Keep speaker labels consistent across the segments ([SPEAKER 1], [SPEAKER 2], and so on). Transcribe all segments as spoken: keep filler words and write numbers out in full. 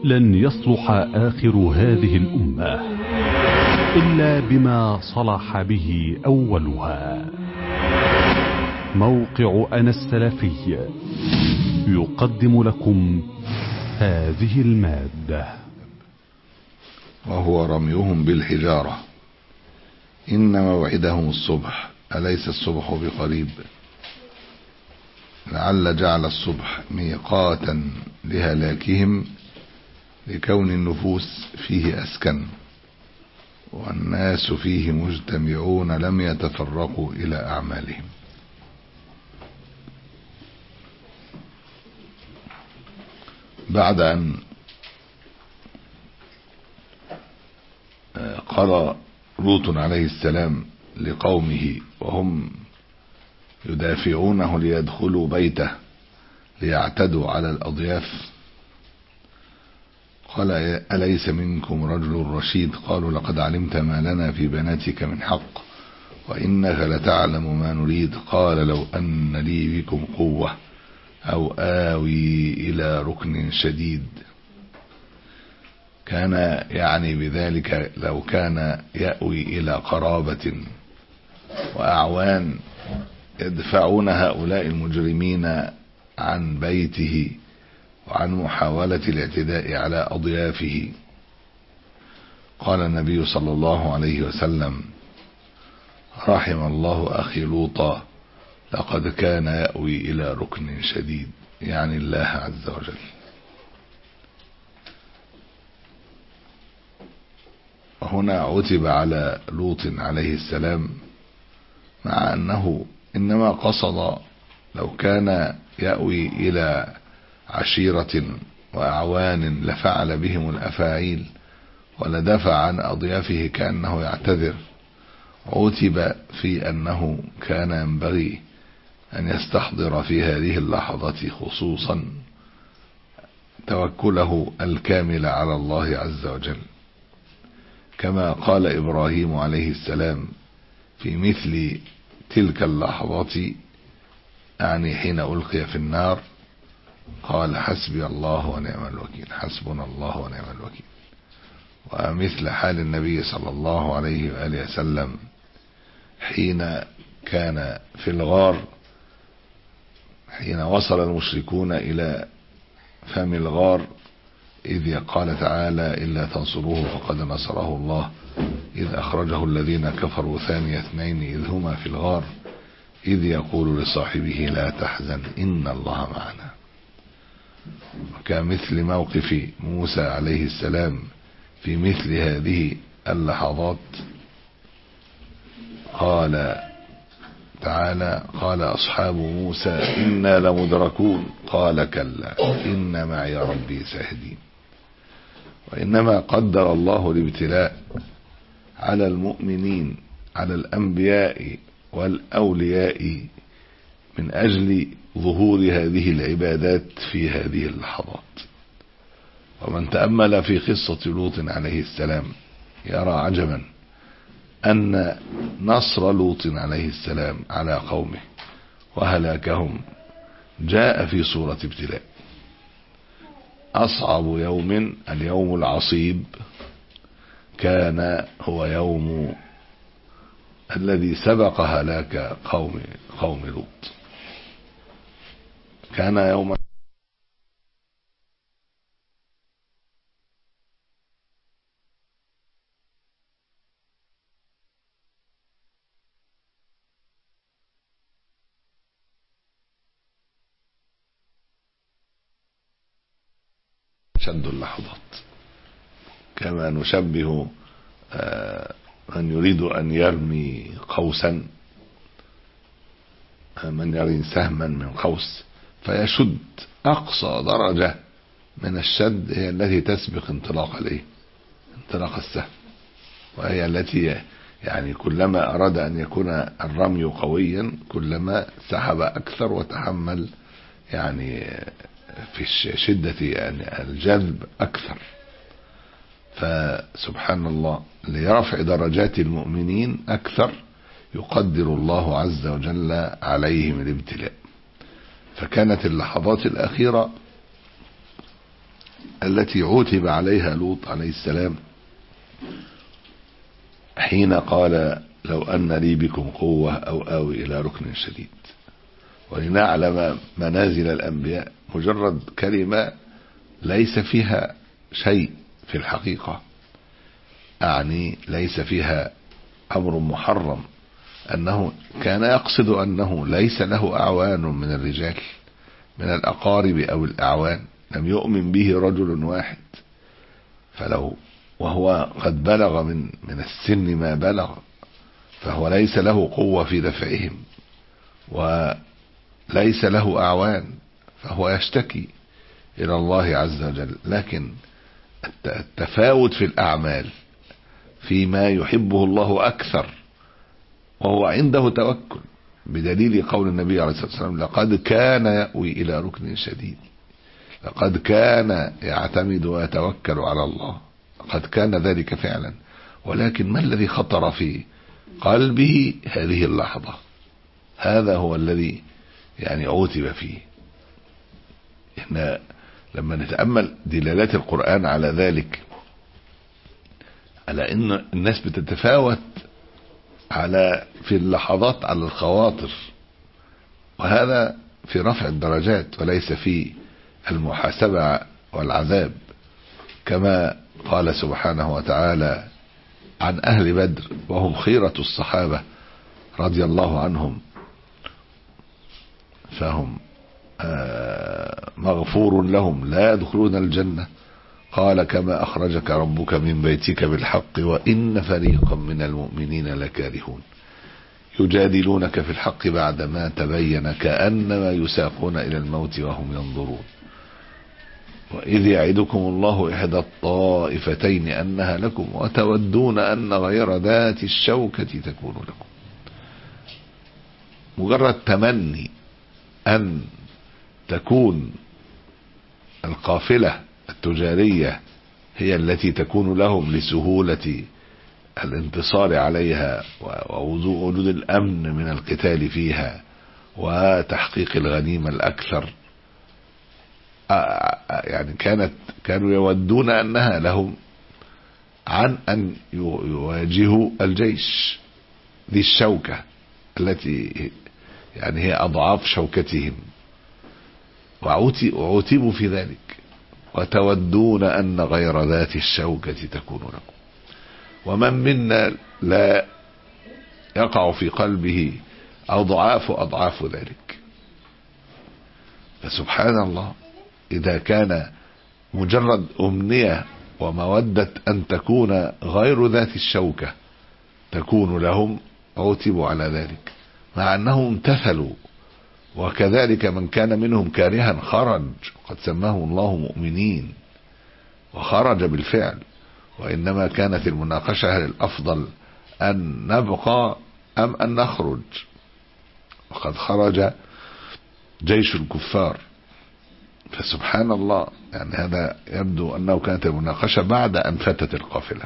[SPEAKER 1] لن يصلح آخر هذه الأمة إلا بما صلح به أولها. موقع أنا السلفي يقدم لكم هذه المادة.
[SPEAKER 2] وهو رميهم بالحجارة. إن موعدهم الصبح أليس الصبح بقريب؟ لعل جعل الصبح ميقاتا لهلاكهم لكون النفوس فيه أسكن والناس فيه مجتمعون لم يتفرقوا إلى أعمالهم. بعد أن قال لوط عليه السلام لقومه وهم يدافعونه ليدخلوا بيته ليعتدوا على الأضياف، قال أليس منكم رجل رشيد؟ قالوا لقد علمت ما لنا في بناتك من حق وإنك لتعلم ما نريد. قال لو أن لي بكم قوة أو آوي إلى ركن شديد. كان يعني بذلك لو كان يأوي إلى قرابة وأعوان يدفعون هؤلاء المجرمين عن بيته وعن محاولة الاعتداء على أضيافه. قال النبي صلى الله عليه وسلم: رحم الله أخي لوطا لقد كان يأوي إلى ركن شديد، يعني الله عز وجل. وهنا عتب على لوط عليه السلام مع أنه إنما قصد لو كان يأوي إلى عشيرة وأعوان لفعل بهم الأفاعيل ولدفع عن أضيافه كأنه يعتذر. عتب في أنه كان ينبغي أن يستحضر في هذه اللحظة خصوصا توكله الكامل على الله عز وجل، كما قال إبراهيم عليه السلام في مثل تلك اللحظة، يعني حين ألقي في النار، قال حسبي الله ونعم الوكيل، حسبنا الله ونعم الوكيل. ومثل حال النبي صلى الله عليه وآله وسلم حين كان في الغار، حين وصل المشركون إلى فم الغار، إذ قال تعالى: إلا تنصروه فقد نصره الله إذ أخرجه الذين كفروا ثاني اثنين إذ هما في الغار إذ يقول لصاحبه لا تحزن إن الله معنا. وكمثل موقف موسى عليه السلام في مثل هذه اللحظات، قال تعالى: قال أصحاب موسى إنا لمدركون قال كلا إن معي ربي سيهدين. وإنما قدر الله الابتلاء على المؤمنين، على الأنبياء والأولياء، من أجل ظهور هذه العبادات في هذه اللحظات. ومن تأمل في قصة لوط عليه السلام يرى عجبا أن نصر لوط عليه السلام على قومه وهلاكهم جاء في صورة ابتلاء. أصعب يوم، اليوم العصيب، كان هو يوم الذي سبق هلاك قوم قوم لوط. كان يوم شد اللحظات، كما نشبه من يريد أن يرمي قوسا، من يرمي سهما من قوس فيشد أقصى درجة من الشد، هي التي تسبق انطلاق الايه انطلاق السهم، وهي التي يعني كلما أراد أن يكون الرمي قويا كلما سحب أكثر وتحمل يعني في شدة يعني الجذب أكثر. فسبحان الله، لرفع درجات المؤمنين أكثر يقدر الله عز وجل عليهم الابتلاء. فكانت اللحظات الأخيرة التي عوتب عليها لوط عليه السلام حين قال لو أن لي بكم قوة أو آوي إلى ركن شديد. ولنعلم منازل الأنبياء، مجرد كلمة ليس فيها شيء في الحقيقة، أعني ليس فيها أمر محرم، أنه كان يقصد أنه ليس له أعوان من الرجال من الأقارب أو الأعوان، لم يؤمن به رجل واحد، فلو وهو قد بلغ من من السن ما بلغ، فهو ليس له قوة في دفعهم وليس له أعوان، فهو يشتكي إلى الله عز وجل. لكن التفاوت في الأعمال فيما يحبه الله أكثر، وهو عنده توكل، بدليل قول النبي عليه الصلاة والسلام لقد كان يأوي إلى ركن شديد، لقد كان يعتمد ويتوكل على الله، قد كان ذلك فعلا. ولكن ما الذي خطر في قلبه هذه اللحظة؟ هذا هو الذي يعني عوتب فيه. إحنا لما نتأمل دلالات القرآن على ذلك، على إن الناس بتتفاوت على في اللحظات على الخواطر، وهذا في رفع الدرجات وليس في المحاسبة والعذاب، كما قال سبحانه وتعالى عن أهل بدر وهم خيرة الصحابة رضي الله عنهم، فهم مغفور لهم لا يدخلون الجنة، قال كما أخرجك ربك من بيتك بالحق وإن فريقا من المؤمنين لكارهون يجادلونك في الحق بعدما تبين كأنما يساقون إلى الموت وهم ينظرون وإذ يعدكم الله إحدى الطائفتين أنها لكم وتودون أن غير ذات الشوكة تكون لكم. مجرد تمني أن تكون القافلة التجارية هي التي تكون لهم لسهولة الانتصار عليها ووجود الأمن من القتال فيها وتحقيق الغنيمة الأكثر، يعني كانت كانوا يودون أنها لهم عن أن يواجهوا الجيش ذي الشوكة التي يعني هي أضعاف شوكتهم، وعوتبوا في ذلك، وتودون أن غير ذات الشوكة تكون لكم. ومن منا لا يقع في قلبه أضعاف أضعاف ذلك؟ فسبحان الله، إذا كان مجرد أمنية ومودة أن تكون غير ذات الشوكة تكون لهم، عوتبوا على ذلك مع أنهم امتثلوا. وكذلك من كان منهم كارها خرج، قد سماه الله مؤمنين وخرج بالفعل، وإنما كانت المناقشة هل الأفضل أن نبقى أم أن نخرج، وقد خرج جيش الكفار. فسبحان الله، يعني هذا يبدو أنه كانت المناقشة بعد أن فتت القافلة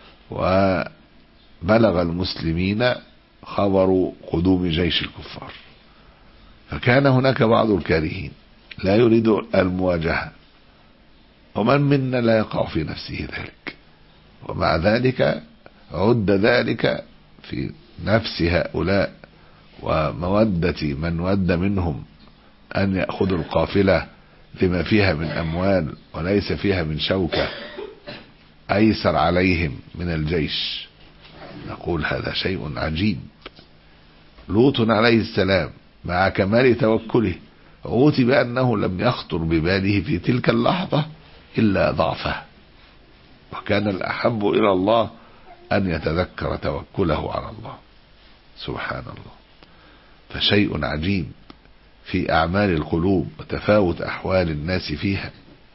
[SPEAKER 2] وبلغ المسلمين خبر قدوم جيش الكفار، فكان هناك بعض الكارهين لا يريد المواجهة، ومن منا لا يقع في نفسه ذلك، ومع ذلك عد ذلك في نفس هؤلاء ومودة من ود منهم أن يأخذوا القافلة لما فيها من أموال وليس فيها من شوكة أيسر عليهم من الجيش. نقول هذا شيء عجيب. لوط عليه السلام مع كمال توكله عوتب أنه لم يخطر بباله في تلك اللحظة إلا ضعفه، وكان الأحب إلى الله أن يتذكر توكله على الله سبحان الله. فشيء عجيب في أعمال القلوب وتفاوت أحوال الناس فيها.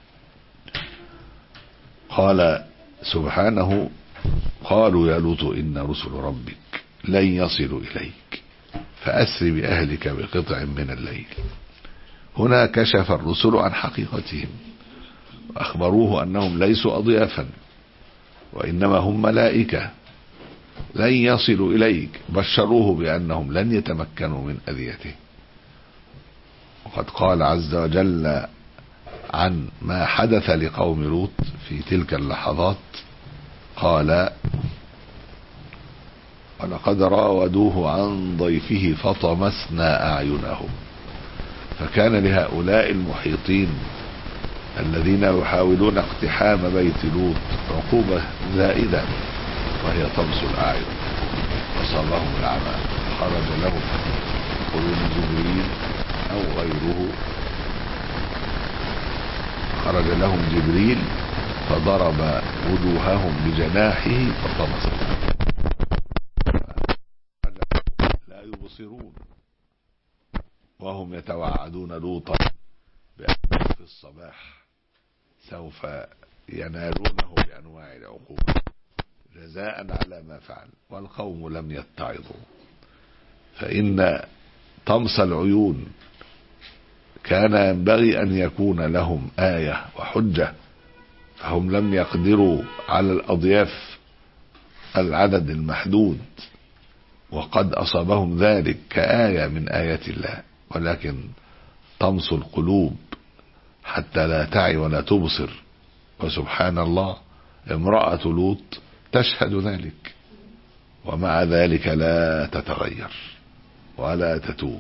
[SPEAKER 2] قال سبحانه قالوا يا لوط إن رسل ربك لن يصلوا إليك فأسر بأهلك بقطع من الليل. هنا كشف الرسل عن حقيقتهم وأخبروه أنهم ليسوا أضيافا وإنما هم ملائكة لن يصلوا إليك، بشروه بأنهم لن يتمكنوا من أذيته. وقد قال عز وجل عن ما حدث لقوم لوط في تلك اللحظات قال: ولقد راودوه عن ضيفه فطمسنا أعينهم. فكان لهؤلاء المحيطين الذين يحاولون اقتحام بيت لوط عقوبة زائدة، وهي طمس الأعين. أصابهم العمى، خرج لهم قرون جبريل أو غيره، خرج لهم جبريل فضرب وجوههم بجناحه فطمسهم، لا يبصرون، وهم يتوعدون لوطا بأنه في الصباح سوف ينالونه بأنواع العقوبة جزاء على ما فعل، والقوم لم يتعظوا. فإن طمس العيون كان ينبغي أن يكون لهم آية وحجة، فهم لم يقدروا على الأضياف العدد المحدود، وقد أصابهم ذلك كآية من آيات الله، ولكن طمس القلوب حتى لا تعي ولا تبصر. وسبحان الله، امرأة لوط تشهد ذلك، ومع ذلك لا تتغير ولا تتوب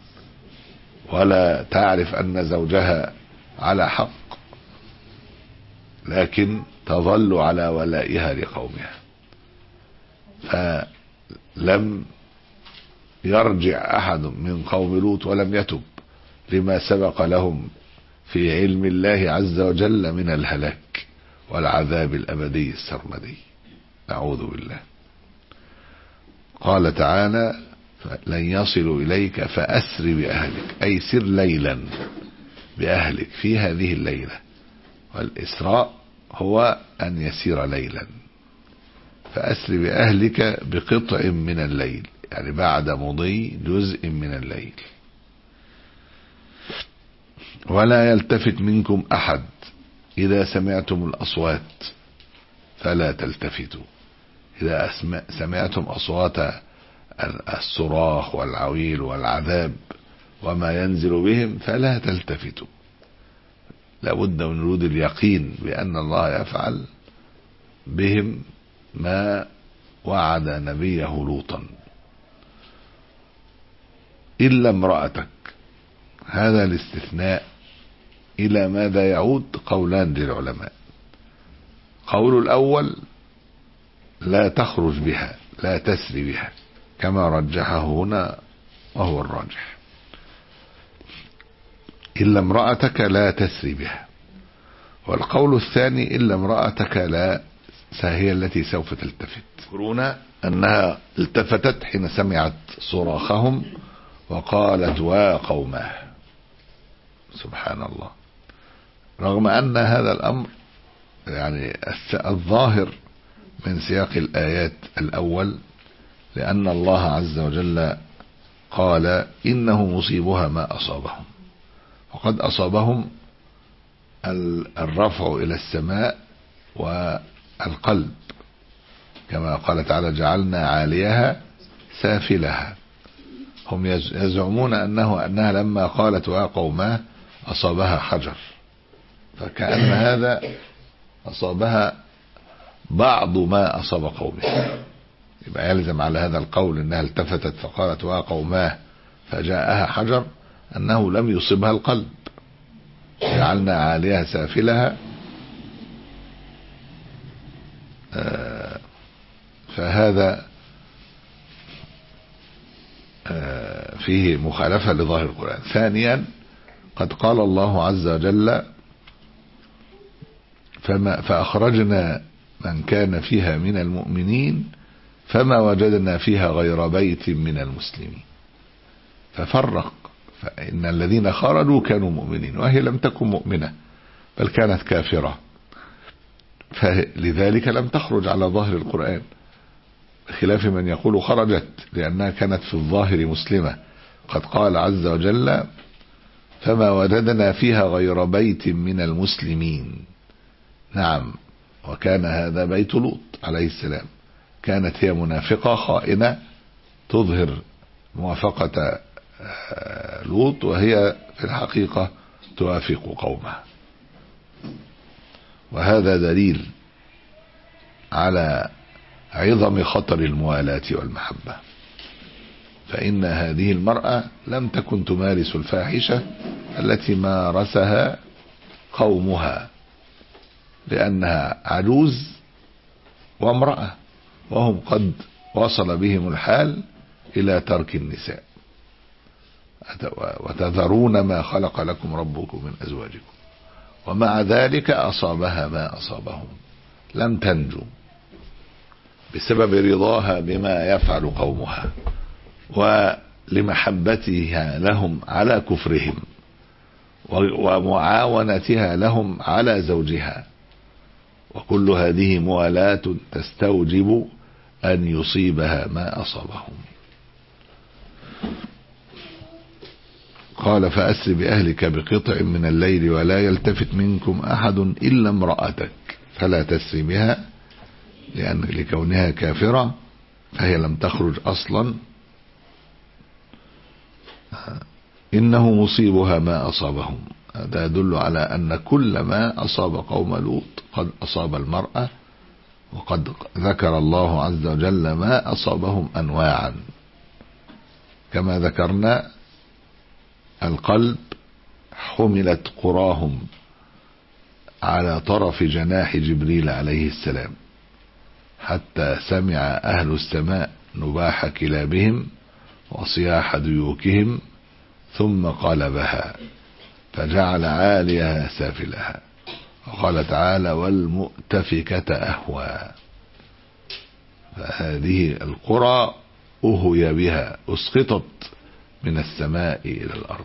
[SPEAKER 2] ولا تعرف أن زوجها على حق، لكن تظل على ولائها لقومها. فلم يرجع أحد من قوم لوط ولم يتب لما سبق لهم في علم الله عز وجل من الهلاك والعذاب الأبدي السرمدي، نعوذ بالله. قال تعالى: لن يصلوا إليك فأسر بأهلك، أي سر ليلا بأهلك في هذه الليلة. والإسراء هو أن يسير ليلا، فأسر بأهلك بقطع من الليل، يعني بعد مضي جزء من الليل. ولا يلتفت منكم أحد إذا سمعتم الأصوات فلا تلتفتوا. إذا سمعتم أصوات الصراخ والعويل والعذاب وما ينزل بهم فلا تلتفتوا. لابد من وجود اليقين بأن الله يفعل بهم ما وعد نبيه لوطا. إلا امرأتك، هذا الاستثناء إلى ماذا يعود؟ قولان للعلماء. قول الأول: لا تخرج بها، لا تسري بها، كما رجحه هنا وهو الراجح. إلا امرأتك لا تسري بها. والقول الثاني: إلا امرأتك لا هي التي سوف تلتفت. يذكرون أنها التفتت حين سمعت صراخهم وقالت: وقوماه. سبحان الله. رغم أن هذا الأمر يعني الظاهر من سياق الآيات الأول، لأن الله عز وجل قال: إنه مصيبها ما أصابهم. وقد أصابهم الرفع إلى السماء والقلب، كما قال تعالى: جعلنا عاليها سافلها. هم يزعمون أنه أنها لما قالت وقوماه أصابها حجر، فكأن هذا أصابها بعض ما أصاب قومه. يبقى يلزم على هذا القول أنها التفتت فقالت وقوماه فجاءها حجر أنه لم يصبها القلب. جعلنا عاليها سافلها، فهذا فيه مخالفة لظاهر القرآن. ثانيا، قد قال الله عز وجل: فما فأخرجنا من كان فيها من المؤمنين فما وجدنا فيها غير بيت من المسلمين. ففرق، فإن الذين خرجوا كانوا مؤمنين وهي لم تكن مؤمنة بل كانت كافرة، فلذلك لم تخرج على ظاهر القرآن، بخلاف من يقول خرجت لأنها كانت في الظاهر مسلمة. قد قال عز وجل: فما وجدنا فيها غير بيت من المسلمين. نعم، وكان هذا بيت لوط عليه السلام. كانت هي منافقة خائنة تظهر موافقة لوط، وهي في الحقيقة توافق قومها. وهذا دليل على عظم خطر الموالاة والمحبة، فإن هذه المرأة لم تكن تمارس الفاحشة التي مارسها قومها، لأنها عجوز وامرأة، وهم قد وصل بهم الحال إلى ترك النساء. وتذرون ما خلق لكم ربكم من أزواجكم، ومع ذلك أصابها ما أصابهم، لم تنجو بسبب رضاها بما يفعل قومها ولمحبتها لهم على كفرهم ومعاونتها لهم على زوجها. وكل هذه موالاة تستوجب أن يصيبها ما أصابهم. قال فأسر بأهلك بقطع من الليل ولا يلتفت منكم أحد إلا امرأتك فلا تسر بها، لأن لكونها كافرة فهي لم تخرج أصلا. إنه مصيبها ما أصابهم. هذا يدل على أن كل ما أصاب قوم لوط قد أصاب المرأة، وقد ذكر الله عز وجل ما أصابهم أنواعا. كما ذكرنا القلب حملت قراهم على طرف جناح جبريل عليه السلام، حتى سمع أهل السماء نباح كلابهم وصياح ديوكهم ثم قلبها فجعل عاليها سافلها. وقال تعالى والمؤتفكة أهوى. فهذه القرى أهوي بها، أسقطت من السماء إلى الأرض.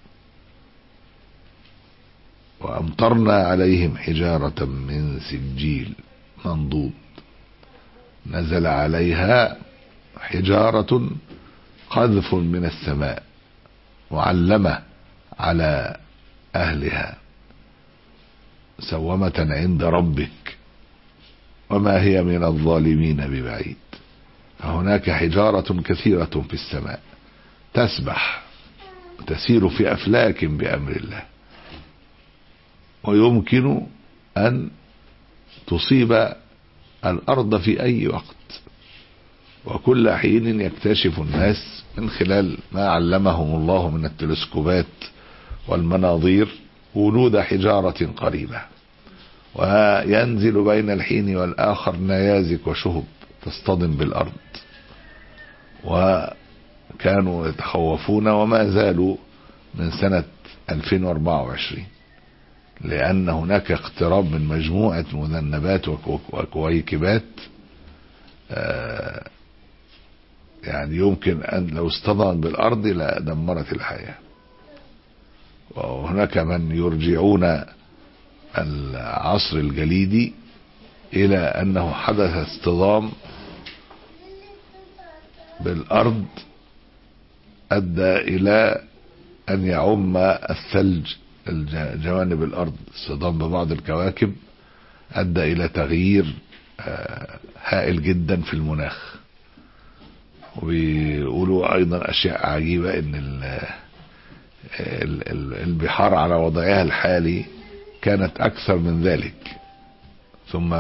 [SPEAKER 2] وأمطرنا عليهم حجارة من سجيل منضود، نزل عليها حجارة قذف من السماء معلمة على أهلها سومة عند ربك وما هي من الظالمين ببعيد. فهناك حجارة كثيرة في السماء تسبح وتسير في أفلاك بأمر الله، ويمكن أن تصيب الأرض في أي وقت. وكل حين يكتشف الناس من خلال ما علمهم الله من التلسكوبات والمناظير وجود حجارة قريبة، وينزل بين الحين والآخر نيازك وشهب تصطدم بالأرض. وكانوا يتخوفون وما زالوا من سنة ألفين وأربعة وعشرين، لأن هناك اقتراب من مجموعة مذنبات وكويكبات يعني يمكن أن لو اصطدمت بالأرض لدمرت الحياة. وهناك من يرجعون العصر الجليدي إلى أنه حدث اصطدام بالأرض أدى إلى أن يعم الثلج جوانب الأرض. اصطدام ببعض الكواكب أدى إلى تغيير هائل جدا في المناخ. وبيقولوا أيضا أشياء عجيبة إن البحار على وضعها الحالي كانت أكثر من ذلك، ثم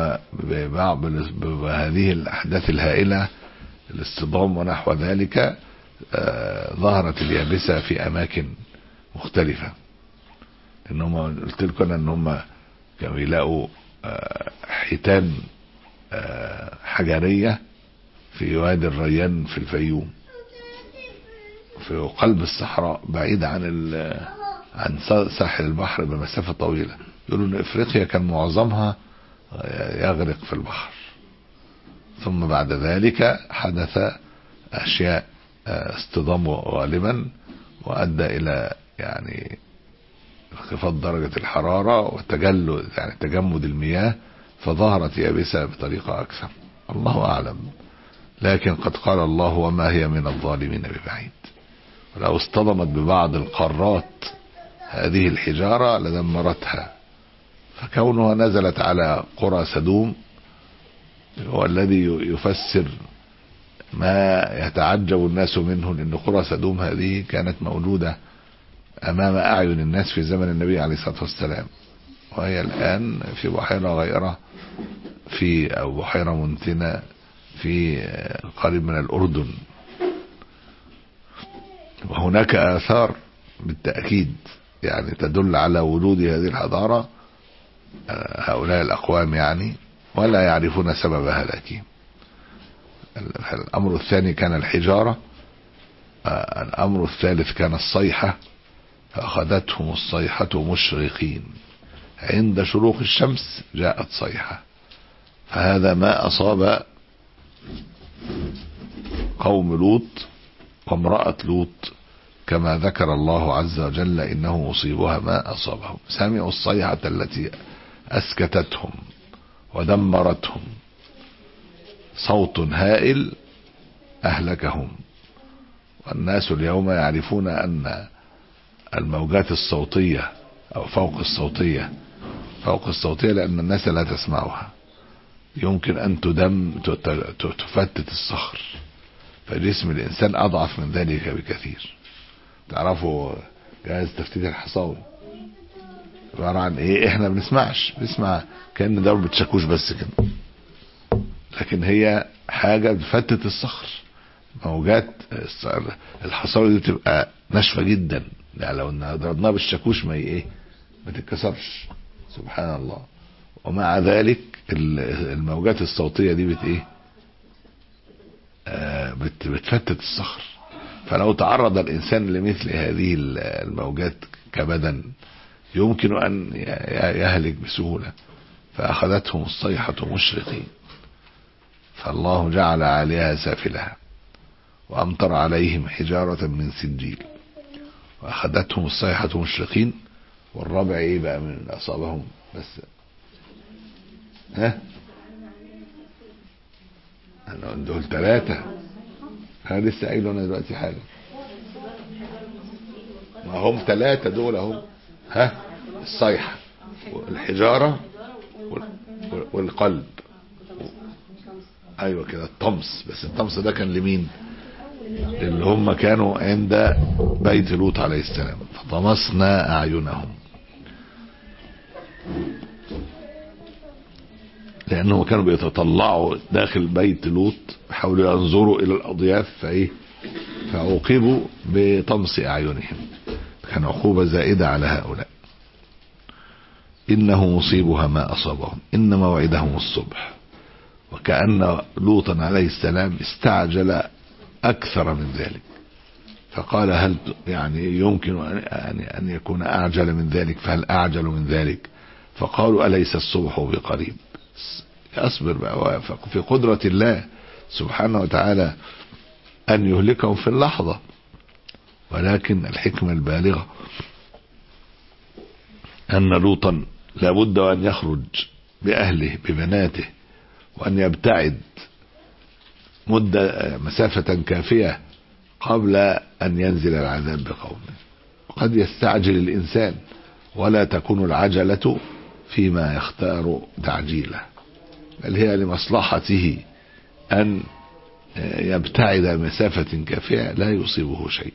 [SPEAKER 2] بهذه الأحداث الهائلة الاصطدام ونحو ذلك ظهرت اليابسة في أماكن مختلفة. إنهم قلت لكم أنهم كانوا يلاقوا حيتان حجرية في وادي الريان في الفيوم في قلب الصحراء بعيد عن عن ساحل البحر بمسافة طويلة. يقولوا ان افريقيا كان معظمها يغرق في البحر، ثم بعد ذلك حدث اشياء اصطدام غالبا وادى الى يعني انخفاض درجة الحرارة وتجلد يعني تجمد المياه، فظهرت يابسة بطريقة اكثر. الله اعلم. لكن قد قال الله وما هي من الظالمين ببعيد. ولو اصطدمت ببعض القارات هذه الحجارة لدمرتها. فكونها نزلت على قرى سدوم هو الذي يفسر ما يتعجب الناس منه، لأن قرى سدوم هذه كانت موجودة أمام أعين الناس في زمن النبي عليه الصلاة والسلام، وهي الآن في بحيرة غيرة في أو بحيرة منتنة في قريب من الأردن. وهناك آثار بالتأكيد يعني تدل على وجود هذه الحضارة، هؤلاء الأقوام يعني، ولا يعرفون سبب هلاكهم. الأمر الثاني كان الحجارة. الأمر الثالث كان الصيحة، فأخذتهم الصيحة مشرقين، عند شروق الشمس جاءت صيحة. فهذا ما أصاب قوم لوط وامرأة لوط، كما ذكر الله عز وجل إنه مصيبها ما أصابهم. سمعوا الصيحة التي أسكتتهم ودمرتهم، صوت هائل أهلكهم. والناس اليوم يعرفون أن الموجات الصوتية أو فوق الصوتية فوق الصوتية لأن الناس لا تسمعها يمكن أن تدم تفتت الصخر، فجسم الإنسان أضعف من ذلك بكثير. تعرفوا جهاز تفتيت الحصاوي عبارة عن إيه؟ إحنا بنسمعش بنسمع كأن ضربة شاكوش بس كده، لكن هي حاجة بتفتت الصخر. موجات الحصاوي دي تبقى ناشفة جدا، يعني لو ضربناها بالشاكوش ما ايه ما تتكسرش، سبحان الله. ومع ذلك الموجات الصوتية دي بت ايه آه بت بتفتت الصخر. فلو تعرض الانسان لمثل هذه الموجات كبدن يمكن ان يهلك بسهولة. فاخذتهم الصيحة مشرقين، فالله جعل عليها سافلها وامطر عليهم حجارة من سجيل واخذتهم الصيحة مشرقين. والرابع ايه بقى من اصابهم؟ بس ها انا دول ثلاثة، انا لسه قايله انا دلوقتي حاجة، ما هم ثلاثة دول اهم. ها الصيحة والحجارة والقلب. ايوه كده الطمس، بس الطمس ده كان لمين؟ اللي هم كانوا عند بيت لوط عليه السلام. فطمسنا اعينهم، لانهم كانوا بيتطلعوا داخل بيت لوط، حاولوا ينظروا الى الاضياف فايه فعوقبوا بطمس اعينهم. كان عقوبة زائدة على هؤلاء. انه مصيبها ما اصابهم ان موعدهم الصبح. وكأن لوطا عليه السلام استعجل أكثر من ذلك، فقال هل يعني يمكن أن يكون أعجل من ذلك؟ فهل أعجل من ذلك؟ فقالوا أليس الصبح بقريب؟ أصبر بقى في قدرة الله سبحانه وتعالى أن يهلكهم في اللحظة، ولكن الحكمة البالغة أن لوطا لابد أن يخرج بأهله ببناته وأن يبتعد مدة مسافة كافية قبل أن ينزل العذاب بقومه. قد يستعجل الإنسان ولا تكون العجلة فيما يختار تعجيله، بل هي لمصلحته أن يبتعد مسافة كافية لا يصيبه شيء.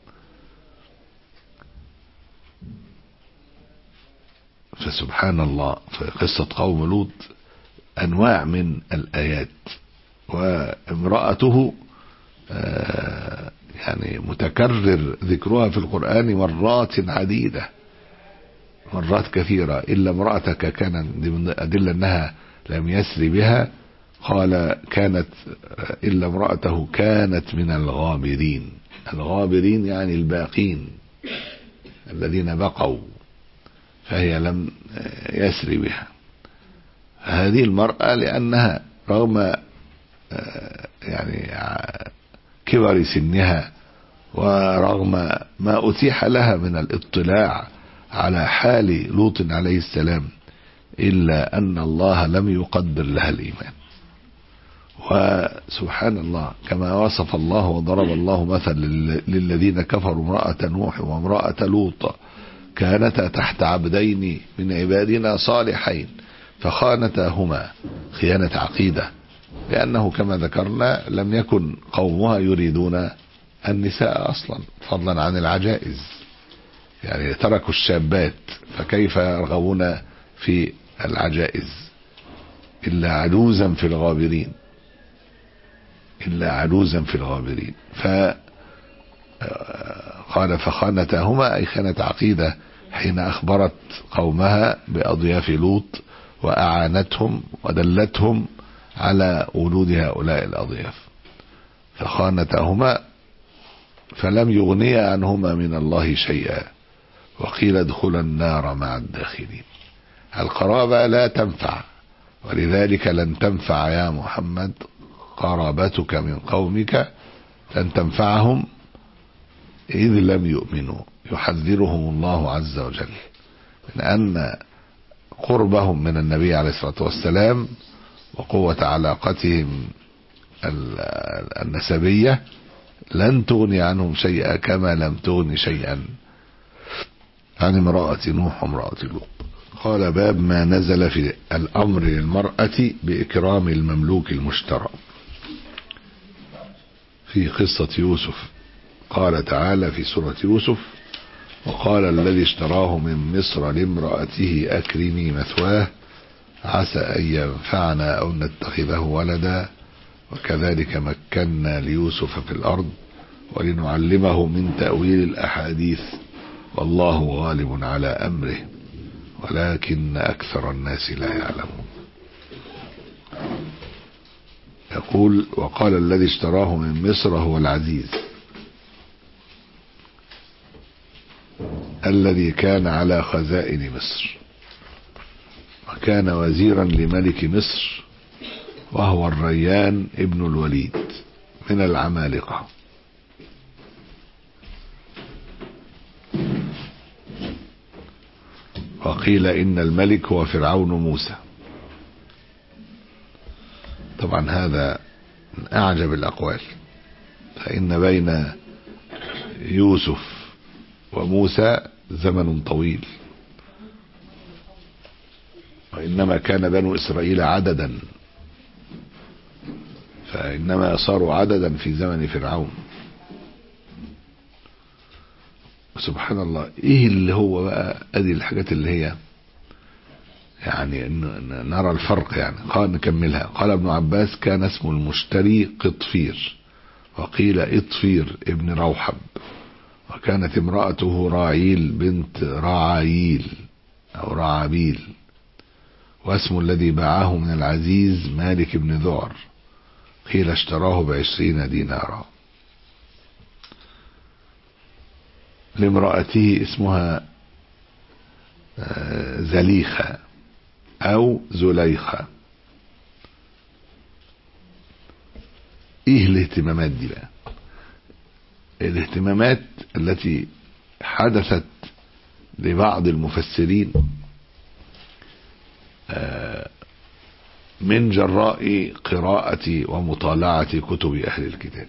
[SPEAKER 2] فسبحان الله، في قصة قوم لوط أنواع من الآيات. وامرأته يعني متكرر ذكرها في القرآن مرات عديدة، مرات كثيرة. إلا امرأتك كانت من أدلة أنها لم يسري بها، قال كانت إلا امرأته كانت من الغابرين. الغابرين يعني الباقين الذين بقوا، فهي لم يسري بها. هذه المرأة لأنها رغم يعني كبر سنها ورغم ما أتيح لها من الاطلاع على حال لوط عليه السلام، إلا أن الله لم يقدر لها الإيمان. وسبحان الله، كما وصف الله وضرب الله مثل للذين كفروا امرأة نوح وامرأة لوط كانتا تحت عبدين من عبادنا صالحين فخانتاهما خيانة عقيدة، لأنه كما ذكرنا لم يكن قومها يريدون النساء أصلا فضلا عن العجائز، يعني تركوا الشابات، فكيف يرغبون في العجائز إلا عجوزا في الغابرين إلا عجوزا في الغابرين. فقال فخانتاهما أي خانت عقيدة حين أخبرت قومها بأضياف لوط وأعانتهم ودلتهم على وجود هؤلاء الأضياف. فخانتاهما فلم يغني عنهما من الله شيئا وقيل ادخلا النار مع الداخلين. القرابة لا تنفع، ولذلك لن تنفع يا محمد قرابتك من قومك، لن تنفعهم إذ لم يؤمنوا. يحذرهم الله عز وجل من أن قربهم من النبي عليه الصلاة والسلام وقوة علاقتهم النسبية لن تغني عنهم شيئا، كما لم تغني شيئا عن امرأة نوح وامرأة لوط. قال باب ما نزل في الأمر للمرأة بإكرام المملوك المشترى في قصة يوسف. قال تعالى في سورة يوسف: وقال الذي اشتراه من مصر لامرأته أكرمي مثواه عسى أن ينفعنا أو نتخذه ولدا وكذلك مكنا ليوسف في الأرض ولنعلمه من تأويل الأحاديث والله غالب على أمره ولكن أكثر الناس لا يعلمون. يقول: وقال الذي اشتراه من مصر هو العزيز الذي كان على خزائن مصر وكان وزيرا لملك مصر وهو الريان ابن الوليد من العمالقة. وقيل إن الملك هو فرعون موسى. طبعا هذا من أعجب الأقوال، فإن بين يوسف وموسى زمن طويل، وإنما كان بنو إسرائيل عددا، فإنما صاروا عددا في زمن فرعون. سبحان الله. ايه اللي هو بقى ادي الحاجات اللي هي يعني نرى الفرق. يعني قال نكملها. قال ابن عباس: كان اسم المشتري قطفير وقيل اطفير ابن روحب، وكانت امرأته راعيل بنت راعايل او راعابيل، واسم الذي باعه من العزيز مالك بن ذعر، قيل اشتراه بعشرين دينارا. لامرأته اسمها زليخة او زليخة. ايه الاهتمامات دي بقى؟ الاهتمامات التي حدثت لبعض المفسرين من جراء قراءة ومطالعة كتب اهل الكتاب.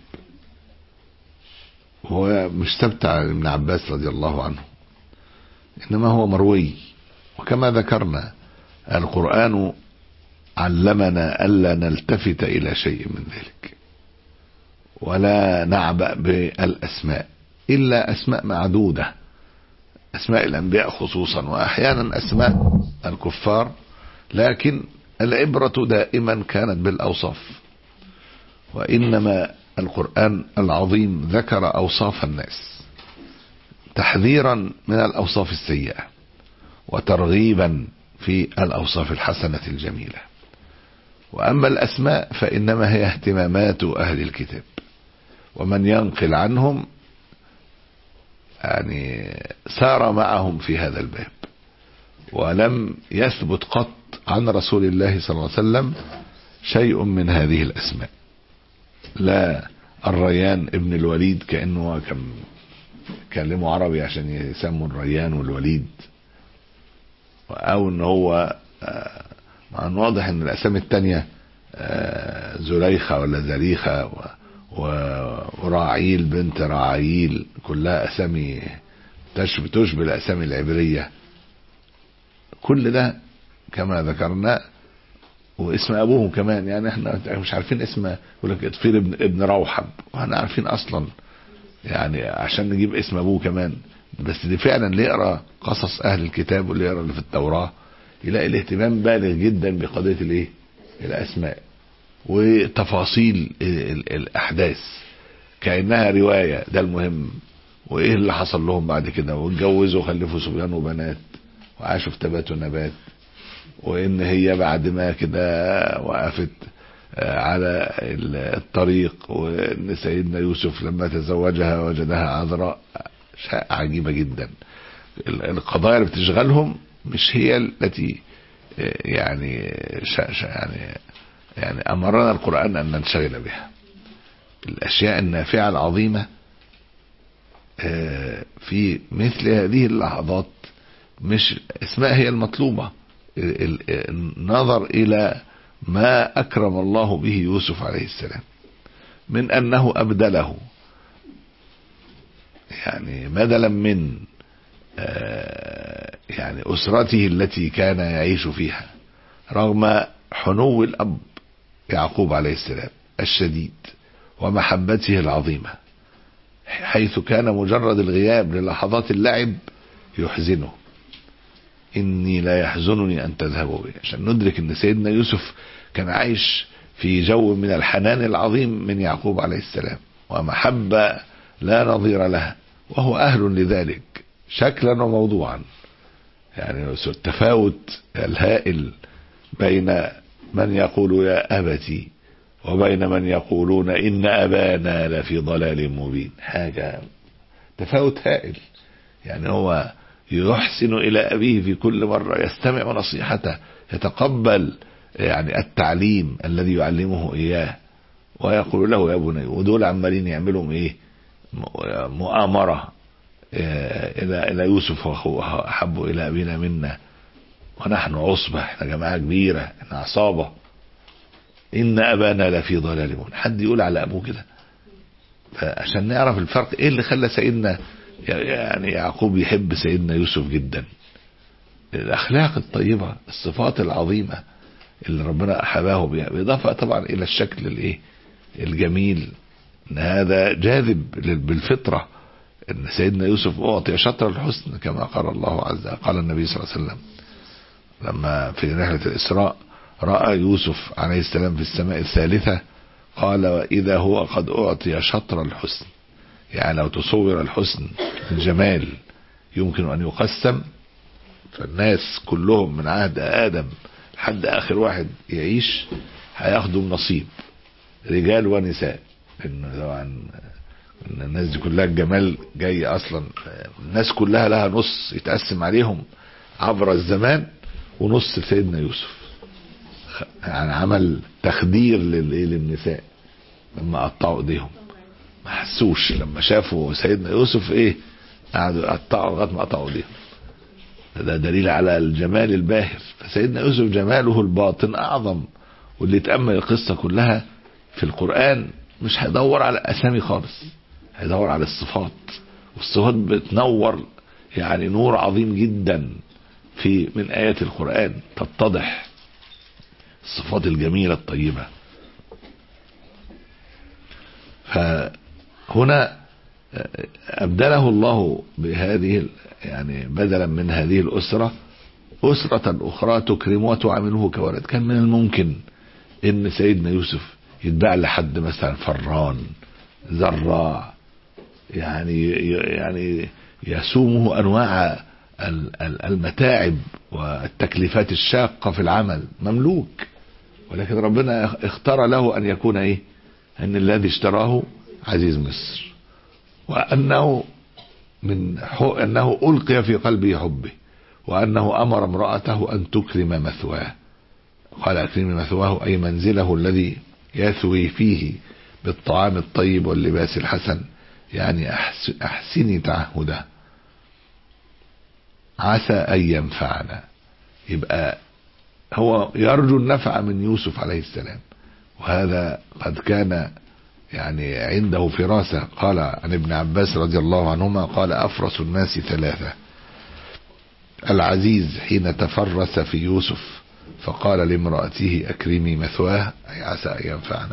[SPEAKER 2] هو مش ثبت عن ابن عباس رضي الله عنه، إنما هو مروي. وكما ذكرنا القرآن علمنا ألا نلتفت إلى شيء من ذلك ولا نعبأ بالأسماء إلا أسماء معدودة، أسماء الأنبياء خصوصا، وأحيانا أسماء الكفار، لكن العبرة دائما كانت بالأوصاف. وإنما القرآن العظيم ذكر أوصاف الناس تحذيرا من الأوصاف السيئة وترغيبا في الأوصاف الحسنة الجميلة. وأما الأسماء فإنما هي اهتمامات أهل الكتاب، ومن ينقل عنهم يعني سار معهم في هذا الباب. ولم يثبت قط عن رسول الله صلى الله عليه وسلم شيء من هذه الأسماء، لا الريان ابن الوليد كأنه كان كلموا عربي عشان يسموا الريان والوليد، او ان هو مع ان واضح ان الاسامي التانية زليخة ولا زليخة وراعيل بنت راعيل كلها اسامي تشبه تشبه الاسامي العبرية. كل ده كما ذكرنا. واسم ابوه كمان، يعني احنا مش عارفين اسمه، يقول لك اطفير ابن ابن روحب، واحنا عارفين اصلا يعني عشان نجيب اسم ابوه كمان. بس دي فعلا اللي يقرا قصص اهل الكتاب واللي يقرا اللي في التوراة يلاقي الاهتمام بالغ جدا بقضية الايه الاسماء وتفاصيل الاحداث كأنها رواية. ده المهم، وايه اللي حصل لهم بعد كده، واتجوزوا وخلفوا صبيان وبنات وعاشوا في تبات ونبات، وان هي بعد ما كده وقفت على الطريق، وان سيدنا يوسف لما تزوجها وجدها عذراء. شيء عجيبة جدا. القضايا اللي بتشغلهم مش هي التي يعني يعني يعني امرنا القرآن ان ننشغل بها. الاشياء النافعة العظيمة في مثل هذه اللحظات مش اسمها هي المطلوبة. النظر الى ما اكرم الله به يوسف عليه السلام من انه ابدله يعني بدلا من يعني اسرته التي كان يعيش فيها، رغم حنو الاب يعقوب عليه السلام الشديد ومحبته العظيمة، حيث كان مجرد الغياب للحظات اللعب يحزنه. إني لا يحزنني أن تذهبوا بي، عشان ندرك أن سيدنا يوسف كان عايش في جو من الحنان العظيم من يعقوب عليه السلام ومحبة لا نظير لها، وهو أهل لذلك شكلا وموضوعا. يعني التفاوت الهائل بين من يقول يا أبتي وبين من يقولون إن أبانا لفي ضلال مبين، حاجة تفاوت هائل. يعني هو يحسن إلى أبيه في كل مرة، يستمع نصيحته، يتقبل يعني التعليم الذي يعلمه إياه، ويقول له يا بني. ودول عمالين يعملوا إيه مؤامرة إلى إلى يوسف وأخوه، أحب إلى أبينا منا ونحن عصبة، احنا جماعة كبيرة، احنا عصابة، إن أبانا لفي ضلال مبين. حد يقول على أبوه كده؟ فعشان نعرف الفرق إيه اللي خلى سيدنا يعني يعقوب يحب سيدنا يوسف جدا. الأخلاق الطيبة، الصفات العظيمة اللي ربنا أحباه بها، بالإضافة طبعا إلى الشكل الإيه الجميل، إن هذا جاذب بالفطرة. إن سيدنا يوسف أعطي شطر الحسن كما قال الله عز وجل. قال النبي صلى الله عليه وسلم لما في رحلة الإسراء رأى يوسف عليه السلام في السماء الثالثة، قال وإذا هو قد أعطي شطر الحسن. يعني لو تصور الحسن الجمال يمكن أن يقسم، فالناس كلهم من عهد آدم لحد آخر واحد يعيش هياخدوا نصيب، رجال ونساء. لأن طبعا الناس دي كلها الجمال جاي أصلا، الناس كلها لها نص يتقسم عليهم عبر الزمان، ونص سيدنا يوسف. يعني عمل تخدير للنساء لما قطعوا ايديهم، ما حسوش لما شافوا سيدنا يوسف ايه، قعدوا يقطعوا لغايه ما قطعوا ايديهم. ده دليل على الجمال الباهر. فسيدنا يوسف جماله الباطن اعظم. واللي يتامل القصه كلها في القران مش هيدور على اسامي خالص، هيدور على الصفات، والصفات بتنور يعني نور عظيم جدا في من ايات القران، تتضح الصفات الجميله الطيبه. فهنا أبدله الله بهذه يعني بدلا من هذه الأسرة أسرة أخرى تكرمه وتعامله كولد. كان من الممكن إن سيدنا يوسف يتباع لحد مثلا فران زراع، يعني يعني يسومه أنواع المتاعب والتكليفات الشاقة في العمل، مملوك. ولكن ربنا اختار له أن يكون إيه، أن الذي اشتراه عزيز مصر، وأنه من أنه ألقي في قلبه حبه، وأنه أمر امرأته أن تكرم مثواه. قال أكرم مثواه أي منزله الذي يثوي فيه بالطعام الطيب واللباس الحسن، يعني أحسني تعهده عسى أن ينفعنا. يبقى هو يرجو النفع من يوسف عليه السلام، وهذا قد كان يعني عنده فراسة. قال عن ابن عباس رضي الله عنهما قال أفرس الناس ثلاثة: العزيز حين تفرس في يوسف فقال لامرأته أكرمي مثواه أي عسى أن ينفعنا،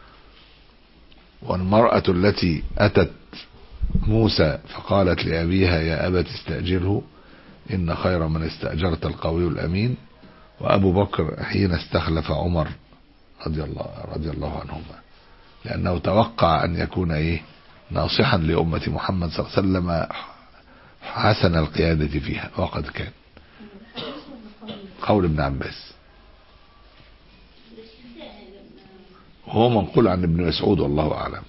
[SPEAKER 2] والمرأة التي أتت موسى فقالت لأبيها يا أبت استأجره إن خير من استأجرت القوي الأمين. وأبو بكر حين استخلف عمر رضي الله, رضي الله عنهما لأنه توقع أن يكون إيه ناصحا لأمة محمد صلى الله عليه وسلم حسن القيادة فيها، وقد كان. قول ابن عباس هو منقول عن ابن مسعود والله أعلم.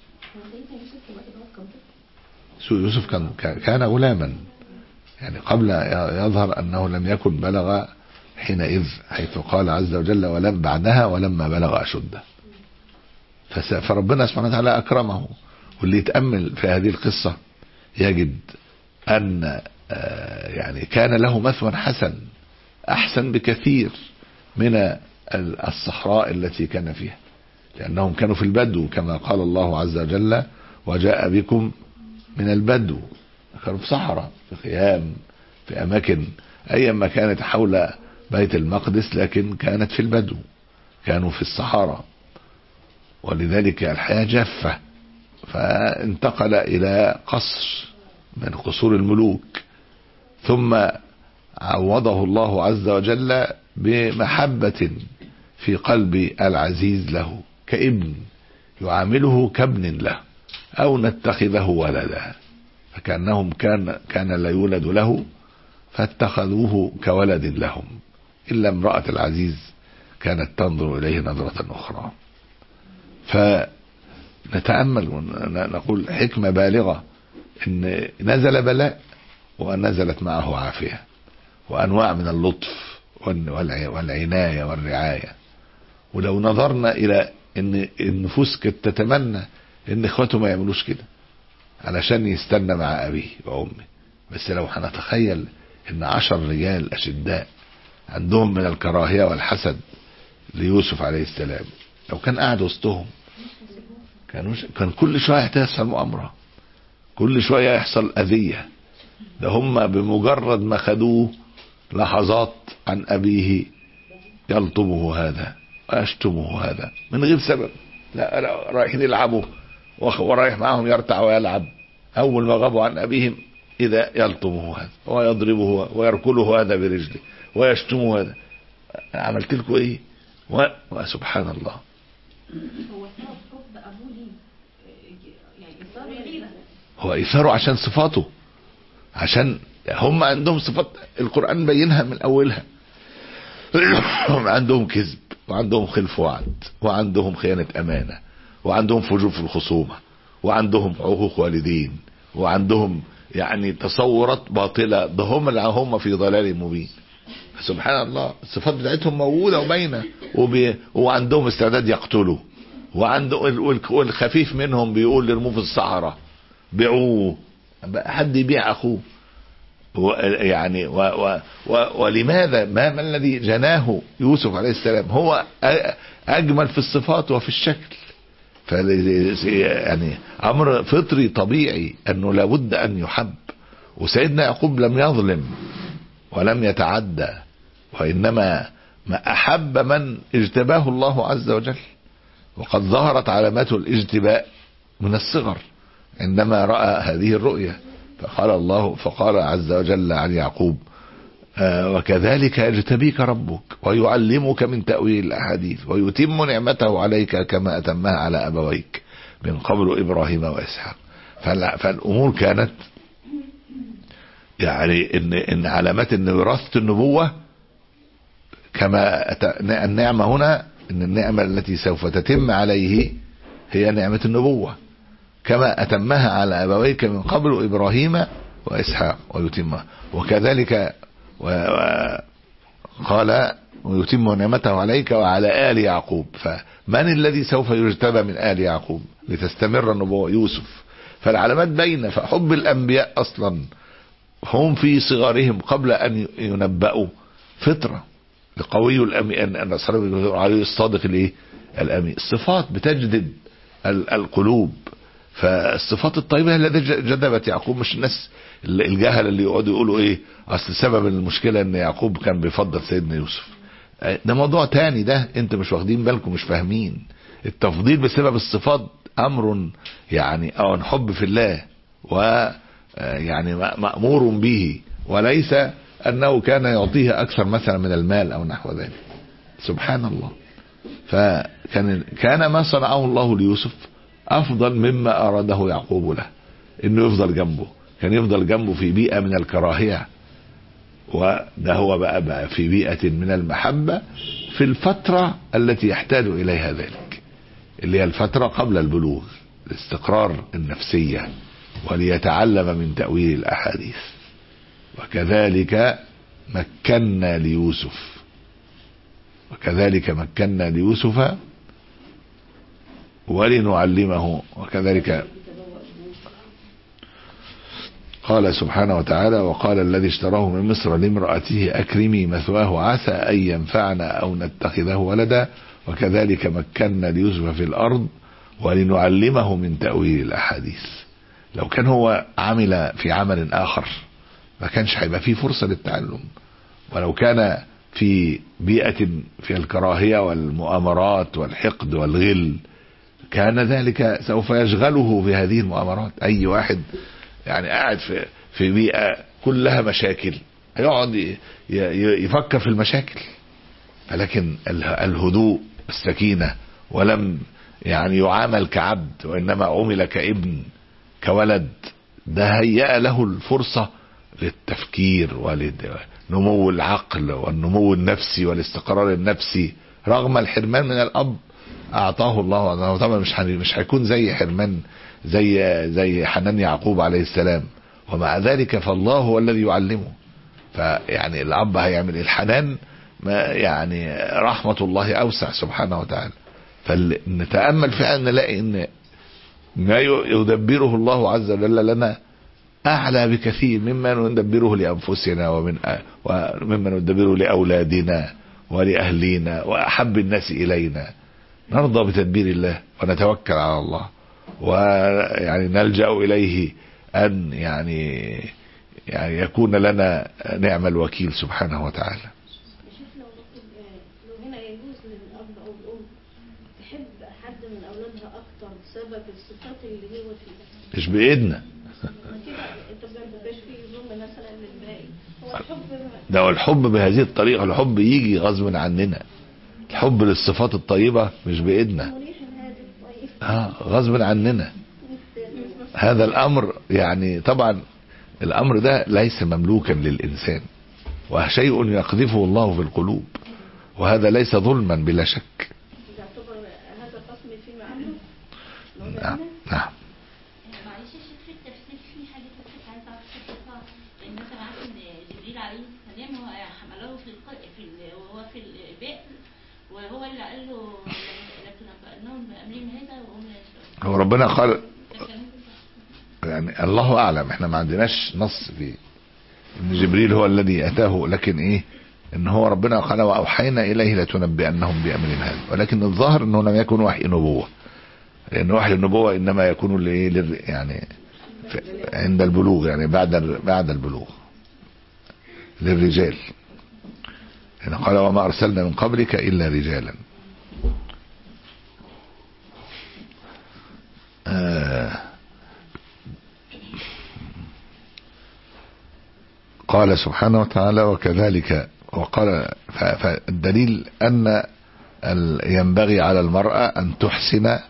[SPEAKER 2] يوسف كان كان غلاما يعني قبل يظهر أنه لم يكن بلغ حينئذ، حيث قال عز وجل ولم بعدها ولما بلغ أشده. فربنا سبحانه وتعالى أكرمه. واللي يتأمل في هذه القصة يجد أن يعني كان له مثوى حسن أحسن بكثير من الصحراء التي كان فيها، لأنهم كانوا في البدو كما قال الله عز وجل وجاء بكم من البدو. كانوا في صحراء، في خيام، في أماكن أيما كانت حول بيت المقدس، لكن كانت في البدو، كانوا في الصحراء، ولذلك الحياة جافة. فانتقل إلى قصر من قصور الملوك، ثم عوضه الله عز وجل بمحبة في قلب العزيز له كابن، يعامله كابن له، أو نتخذه ولدا، فكأنهم كان كان لا يولد له فاتخذوه كولد لهم، إلا امرأة العزيز كانت تنظر إليه نظرة أخرى. فنتأمل ونقول حكمة بالغة إن نزل بلاء ونزلت معه عافية وأنواع من اللطف والعناية والرعاية. ولو نظرنا إلى إن النفوس كانت تتمنى إن إخواته ما يعملوش كده علشان يستنى مع أبيه وأمه، بس لو هنتخيل إن عشر رجال أشداء عندهم من الكراهية والحسد ليوسف عليه السلام، لو كان قاعد وسطهم كان كان كل شوية تحصل مؤامرة، كل شوية يحصل أذية. ده هم بمجرد ما خدوه لحظات عن أبيه يلطمه هذا ويشتمه هذا من غير سبب، لا, لا رايحين يلعبوا ورايح معهم يرتع ويلعب، أول ما غابوا عن أبيهم إذا يلطمه هذا ويضربه ويركله هذا برجله ويشتمه هذا. عملت لكم إيه؟ وسبحان الله.
[SPEAKER 3] هو حب أبوه ليه؟ يعني إثاره غيرة،
[SPEAKER 2] هو إثاره عشان صفاته، عشان هم عندهم صفات القرآن بينها من أولها. هم عندهم كذب، وعندهم خلف وعد، وعندهم خيانة أمانة، وعندهم فجور في الخصومة، وعندهم عقوق والدين، وعندهم يعني تصورات باطلة. ده هم اللي هم في ضلال مبين. سبحان الله، الصفات بتاعتهم موجودة وباينة، وعندهم استعداد يقتلوا، وعنده والخفيف منهم بيقول لرموه في الصحراء بيعوه، حد يبيع أخوه يعني. و و و ولماذا ما, ما الذي جناه يوسف عليه السلام؟ هو أجمل في الصفات وفي الشكل. يعني أمر فطري طبيعي أنه لابد أن يحب. وسيدنا يعقوب لم يظلم ولم يتعدى، وإنما ما أحب من اجتباه الله عز وجل. وقد ظهرت علامات الاجتباء من الصغر عندما رأى هذه الرؤية، فقال الله فقال عز وجل عن يعقوب آه وكذلك يجتبيك ربك ويعلمك من تأويل الأحاديث ويتم نعمته عليك كما أتمها على أبويك من قبل إبراهيم وإسحاق. فالأمور كانت يعني إن, إن علامات إن وراثة النبوة كما النعمة هنا، إن النعمة التي سوف تتم عليه هي نعمة النبوة كما أتمها على أبويك من قبل إبراهيم وإسحاق ويتمها. وكذلك قال ويتم نعمته عليك وعلى آل يعقوب. فمن الذي سوف يجتبى من آل يعقوب لتستمر النبوة؟ يوسف. فالعلامات باينة. فحب الأنبياء أصلا هم في صغارهم قبل أن ينبأوا فطرة لقوي الأمين أن أصحاب عليه الصادق الإيه الأمين. الصفات بتجدد القلوب. فالصفات الطيبة التي جذبت يعقوب، مش الناس الجهل اللي يقعدوا يقولوا ايه اصل سبب المشكلة ان يعقوب كان بيفضل سيدنا يوسف. ده موضوع تاني، ده انت مش واخدين بالكم، مش فاهمين. التفضيل بسبب الصفات امر يعني او حب في الله ويعني مأمور به، وليس أنه كان يعطيه أكثر مثلا من المال أو نحو ذلك. سبحان الله. فكان كان ما صنعه الله ليوسف أفضل مما أراده يعقوب له، إنه يفضل جنبه. كان يفضل جنبه في بيئة من الكراهية، وده هو بقى, بقى في بيئة من المحبة في الفترة التي يحتاج إليها ذلك، اللي هي الفترة قبل البلوغ، الاستقرار النفسية، وليتعلم من تأويل الأحاديث. وكذلك مكنا ليوسف وكذلك مكنا ليوسف ولنعلمه. وكذلك قال سبحانه وتعالى: وقال الذي اشتراه من مصر لامرأته أكرمي مثواه عسى أن ينفعنا أو نتخذه ولدا وكذلك مكنا ليوسف في الأرض ولنعلمه من تأويل الأحاديث. لو كان هو عمل في عمل آخر ما كانش هيبقى فيه فرصة للتعلم، ولو كان في بيئة في الكراهية والمؤامرات والحقد والغل كان ذلك سوف يشغله في هذه المؤامرات. أي واحد يعني قاعد في في بيئة كلها مشاكل هيقعد يفكر في المشاكل، لكن الهدوء السكينة، ولم يعني يعامل كعبد وإنما عمل كابن كولد، ده هيأ له الفرصة للتفكير ولنمو العقل والنمو النفسي والاستقرار النفسي، رغم الحرمان من الأب أعطاه الله. طبعا مش مش هيكون زي حرمان زي زي حنان يعقوب عليه السلام، ومع ذلك فالله هو الذي يعلمه. فيعني الأب هيعمل الحنان ما يعني رحمة الله أوسع سبحانه وتعالى. فنتأمل فعلا نلاقي إن ما يدبره الله عز وجل لنا أعلى بكثير مما ندبره لأنفسنا ومن ومما ندبره لأولادنا ولأهلنا وأحب الناس إلينا. نرضى بتدبير الله ونتوكل على الله، ويعني نلجأ إليه أن يعني يعني يكون لنا نعم الوكيل سبحانه وتعالى.
[SPEAKER 3] لو لو هنا يجوز للأب أو الأم تحب حد من أولادها أكتر بسبب الصفات اللي هي فيها،
[SPEAKER 2] مش بإيدنا. ده هو الحب بهذه الطريقة، الحب يجي غصب عننا، الحب للصفات الطيبة مش بإيدنا، اه غصب عننا. هذا الأمر يعني طبعا الأمر ده ليس مملوكا للإنسان، وشيء يقذفه الله في القلوب، وهذا ليس ظلما بلا شك.
[SPEAKER 3] هذا قسم فيما عنه.
[SPEAKER 2] نعم نعم.
[SPEAKER 4] معلش يا شيخ، في التفسير في حاجه كنت عايزه اعرفها، ان مثلا عارف ان جبريل عليه السلام هو حمله في في وهو في البئر، وهو اللي قال له لكن انهم بامرهم هذا وهم لا يشعرون.
[SPEAKER 2] هو ربنا قال يعني الله اعلم، احنا ما عندناش نص في ان جبريل هو الذي اتاه، لكن ايه ان هو ربنا قال واوحينا اليه لتنبئنهم بامرهم هذا، ولكن الظاهر انه لم يكن وحي نبوه، لأن وحي النبوة إنما يكون لإيه يعني عند البلوغ، يعني بعد بعد البلوغ للرجال. هنا قال وما أرسلنا من قبلك إلا رجالا. آه قال سبحانه وتعالى وكذلك، وقال فالدليل أن ينبغي على المرأة أن تحسن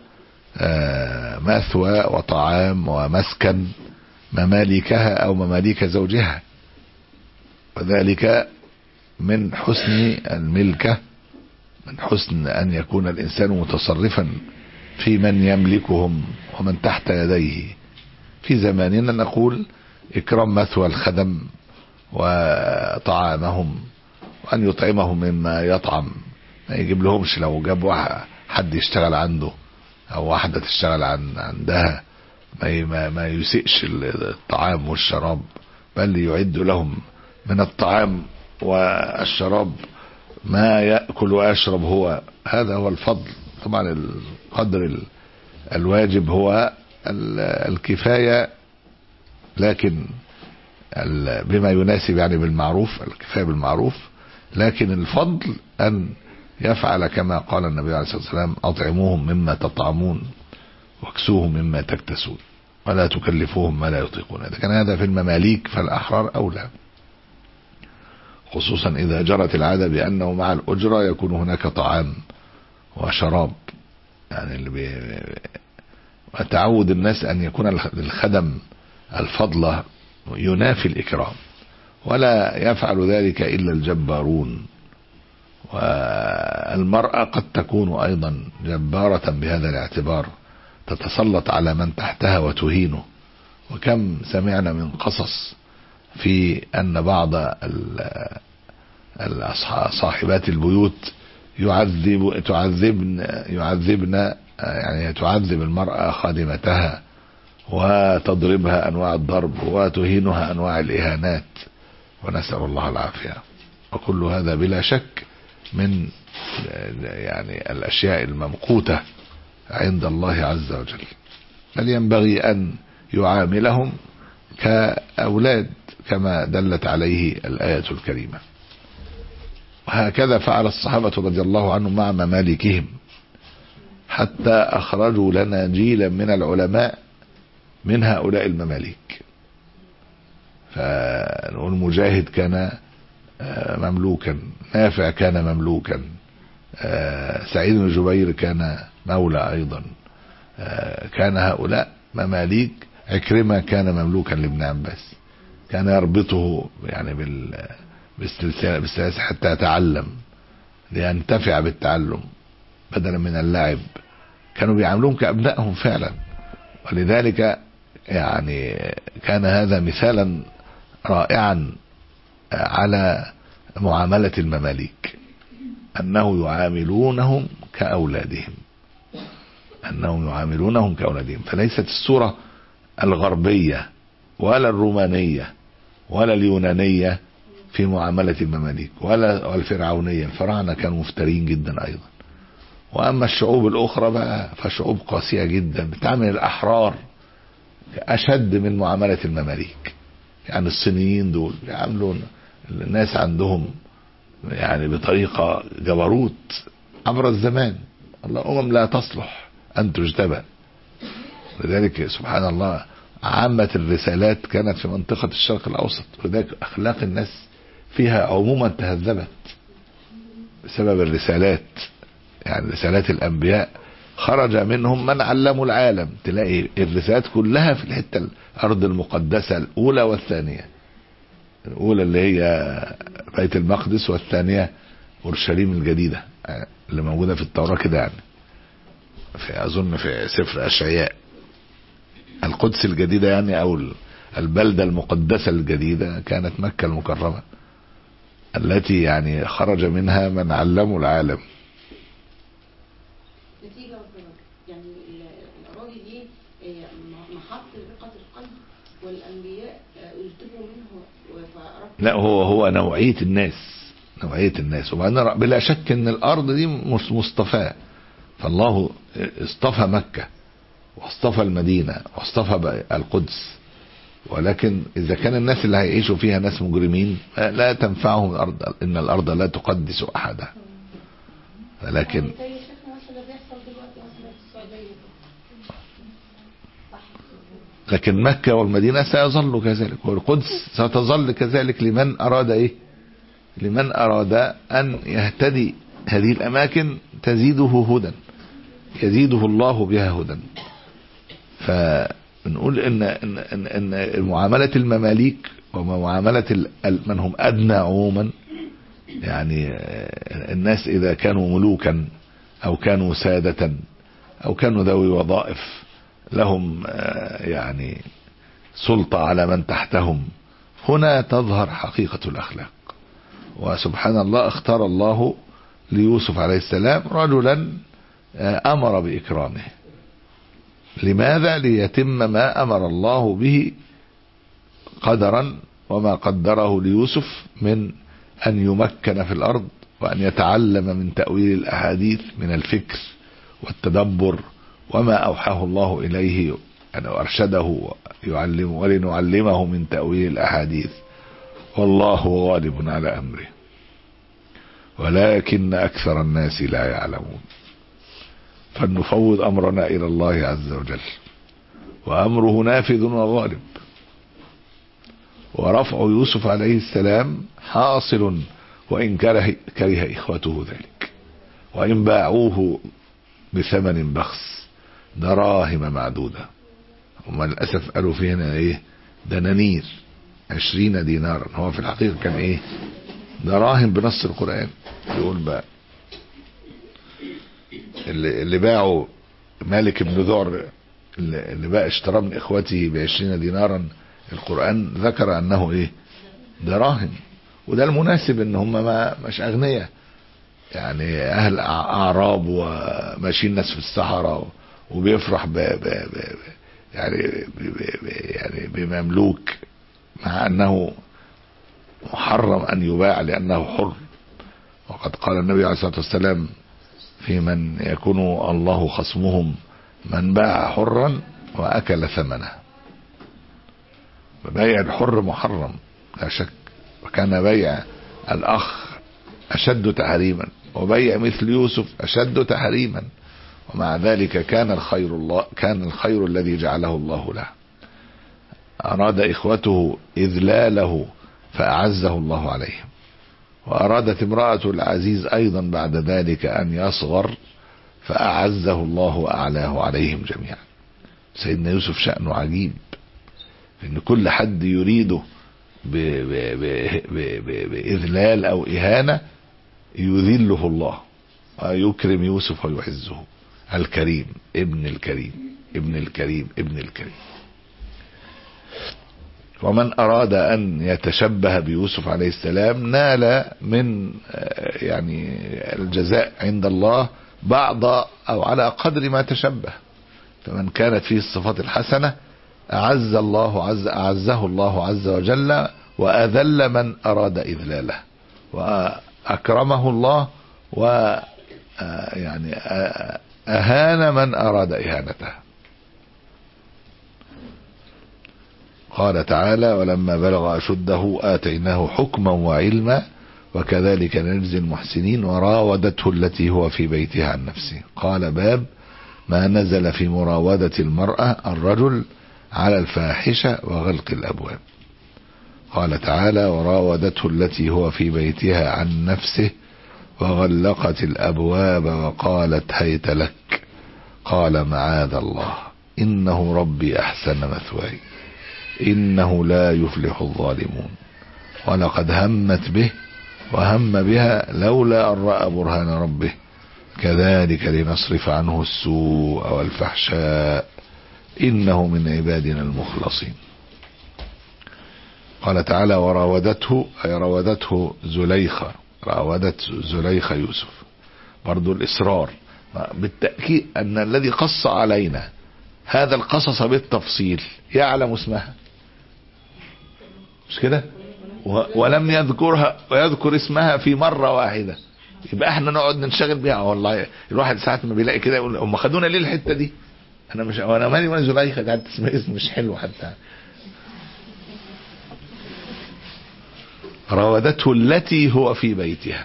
[SPEAKER 2] مثوى وطعام ومسكن مماليكها أو مماليك زوجها، وذلك من حسن الملكة، من حسن أن يكون الإنسان متصرفا في من يملكهم ومن تحت يديه. في زماننا نقول إكرام مثوى الخدم وطعامهم، وأن يطعمهم مما يطعم، ما يجيب لهمش لو جاب حد يشتغل عنده او واحدة تشتغل عن عندها ما ما يسئش الطعام والشراب، بل يعد لهم من الطعام والشراب ما يأكل ويشرب هو. هذا هو الفضل. طبعا القدر الواجب هو الكفاية، لكن بما يناسب يعني بالمعروف، الكفاية بالمعروف، لكن الفضل أن يفعل كما قال النبي عليه الصلاة والسلام أطعموهم مما تطعمون واكسوهم مما تكتسون ولا تكلفوهم ما لا يطيقون. إذا كان هذا في المماليك فالأحرار أولى. خصوصا إذا جرت العادة بأنه مع الأجرة يكون هناك طعام وشراب، يعني اللي بي... وتعود الناس أن يكون الخدم الفضلة ينافي الإكرام، ولا يفعل ذلك إلا الجبارون. والمرأة قد تكون أيضا جبارة بهذا الاعتبار، تتسلط على من تحتها وتهينه. وكم سمعنا من قصص في أن بعض صاحبات البيوت يعذب تعذبن يعذبن يعني تعذب المرأة خادمتها وتضربها أنواع الضرب وتهينها أنواع الإهانات، ونسأل الله العافية. وكل هذا بلا شك من يعني الأشياء الممقوتة عند الله عز وجل، بل ينبغي أن يعاملهم كأولاد كما دلت عليه الآية الكريمة. وهكذا فعل الصحابة رضي الله عنهم مع ممالكهم، حتى أخرجوا لنا جيلا من العلماء من هؤلاء المماليك. فالمجاهد كان مملوكا، نافع كان مملوكا، سعيد بن جبير كان مولى أيضا، كان هؤلاء مماليك. عكرمة كان مملوكا لابن عباس، كان يربطه يعني بالسلاسل حتى يتعلم، لينتفع بالتعلم بدلا من اللعب. كانوا بيعاملون كأبنائهم فعلا، ولذلك يعني كان هذا مثالا رائعا على معاملة المماليك، أنه يعاملونهم كأولادهم أنهم يعاملونهم كأولادهم. فليست الصورة الغربية ولا الرومانية ولا اليونانية في معاملة المماليك ولا الفرعونية. الفراعنة كانوا مفترين جدا أيضا. وأما الشعوب الأخرى بقى فشعوب قاسية جدا، بتعامل الأحرار أشد من معاملة المماليك. يعني الصينيين دول يعاملون الناس عندهم يعني بطريقة جبروت عبر الزمان. الأمم لا تصلح أن تجتبى، لذلك سبحان الله عامة الرسالات كانت في منطقة الشرق الأوسط، ولذلك أخلاق الناس فيها عموما تهذبت بسبب الرسالات. يعني رسالات الأنبياء خرج منهم من علموا العالم. تلاقي الرسالات كلها في الحتة الأرض المقدسة الأولى والثانية، الأولى اللي هي بيت المقدس، والثانية أورشليم الجديدة اللي موجودة في التوراة كده، يعني في أظن في سفر أشعياء. القدس الجديدة يعني أو البلدة المقدسة الجديدة كانت مكة المكرمة، التي يعني خرج منها من علموا العالم.
[SPEAKER 5] نتيجة يعني الأراضي دي محط رقة القلب، والأنبياء اجتبوا منه.
[SPEAKER 2] لا، هو هو نوعية الناس نوعية الناس وبعدين بلا شك ان الأرض دي مش مصطفاة، فالله اصطفى مكة واصطفى المدينة واصطفى القدس. ولكن إذا كان الناس اللي هيعيشوا فيها ناس مجرمين لا تنفعهم الأرض، إن الأرض لا تقدس أحدا. لكن لكن مكة والمدينة سيظل كذلك، والقدس ستظل كذلك لمن أراد إيه لمن أراد أن يهتدي. هذه الأماكن تزيده هدى، يزيده الله بها هدى. فنقول إن, إن, إن, إن معاملة المماليك ومعاملة من هم أدنى عموما، يعني الناس إذا كانوا ملوكا أو كانوا سادة أو كانوا ذوي وظائف لهم يعني سلطة على من تحتهم، هنا تظهر حقيقة الأخلاق. وسبحان الله اختار الله ليوسف عليه السلام رجلا أمر بإكرامه. لماذا؟ ليتم ما أمر الله به قدرا وما قدره ليوسف من أن يمكن في الأرض وأن يتعلم من تأويل الأحاديث من الفكر والتدبر وما أوحاه الله إليه أن أرشده يعلم ولنعلمه من تأويل الأحاديث. والله غالب على أمره ولكن أكثر الناس لا يعلمون. فلنفوض أمرنا إلى الله عز وجل، وأمره نافذ وغالب. ورفع يوسف عليه السلام حاصل وإن كره, كره إخوته ذلك، وإن باعوه بثمن بخس دراهم معدودة. هم للأسف قالوا فيه هنا إيه؟ دنانير، عشرين دينارا. هو في الحقيقة كان إيه؟ دراهم بنص القرآن. يقول بقى اللي, اللي باعوا مالك بن ذعر اللي بقى اشترى من إخوته بعشرين دينارا، القرآن ذكر أنه إيه؟ دراهم. وده المناسب ان هم ما مش اغنياء، يعني اهل اعراب وماشيين ناس في الصحراء وبيفرح ب ب ب يعني ب ب يعني بمملوك، مع انه محرم ان يباع لانه حر. وقد قال النبي عليه الصلاة والسلام في من يكون الله خصمهم: من باع حرا واكل ثمنه. بيع الحر محرم لا شك، وكان بيع الأخ أشد تحريما، وبيع مثل يوسف أشد تحريما، ومع ذلك كان الخير الله كان الخير الذي جعله الله له. أراد إخوته إذلاله فأعزه الله عليهم، وأرادت امرأة العزيز أيضا بعد ذلك أن يصغر فأعزه الله وأعلاه عليهم جميعا. سيدنا يوسف شأنه عجيب، إن كل حد يريده بإذلال أو إهانة يذله الله ويكرم يوسف ويعزه. الكريم ابن الكريم ابن الكريم ابن الكريم. ومن أراد أن يتشبه بيوسف عليه السلام نال من يعني الجزاء عند الله بعض أو على قدر ما تشبه. فمن كانت فيه الصفات الحسنة أعز الله عز أعزه الله عز وجل، وأذل من أراد إذلاله، وأكرمه الله و يعني أهان من أراد إهانته. قال تعالى: ولما بلغ أشده آتيناه حكما وعلما وكذلك نجزي المحسنين وراودته التي هو في بيتها عن نفسه. قال: باب ما نزل في مراودة المرأة الرجل على الفاحشة وغلق الأبواب. قال تعالى: وراودته التي هو في بيتها عن نفسه وغلقت الأبواب وقالت هيت لك. قال: معاذ الله إنه ربي أحسن مثواي إنه لا يفلح الظالمون ولقد همت به وهم بها لولا أن رأى برهان ربه كذلك لنصرف عنه السوء والفحشاء إنه من عبادنا المخلصين. قال تعالى: وراودته أي راودته زليخة، راودت زليخة يوسف. برضو الإصرار بالتأكيد أن الذي قص علينا هذا القصص بالتفصيل يعلم اسمها، مش كده؟ ولم يذكرها ويذكر اسمها في مرة واحدة. يبقى احنا نقعد ننشغل بيها. والله الواحد ساعات ما بيلاقي كده يقول هم خدونا ليه الحتة دي؟ انا مش وانا مالي وانا زليخة قاعد تسمع اسم مش حلو حتى. راودته التي هو في بيتها.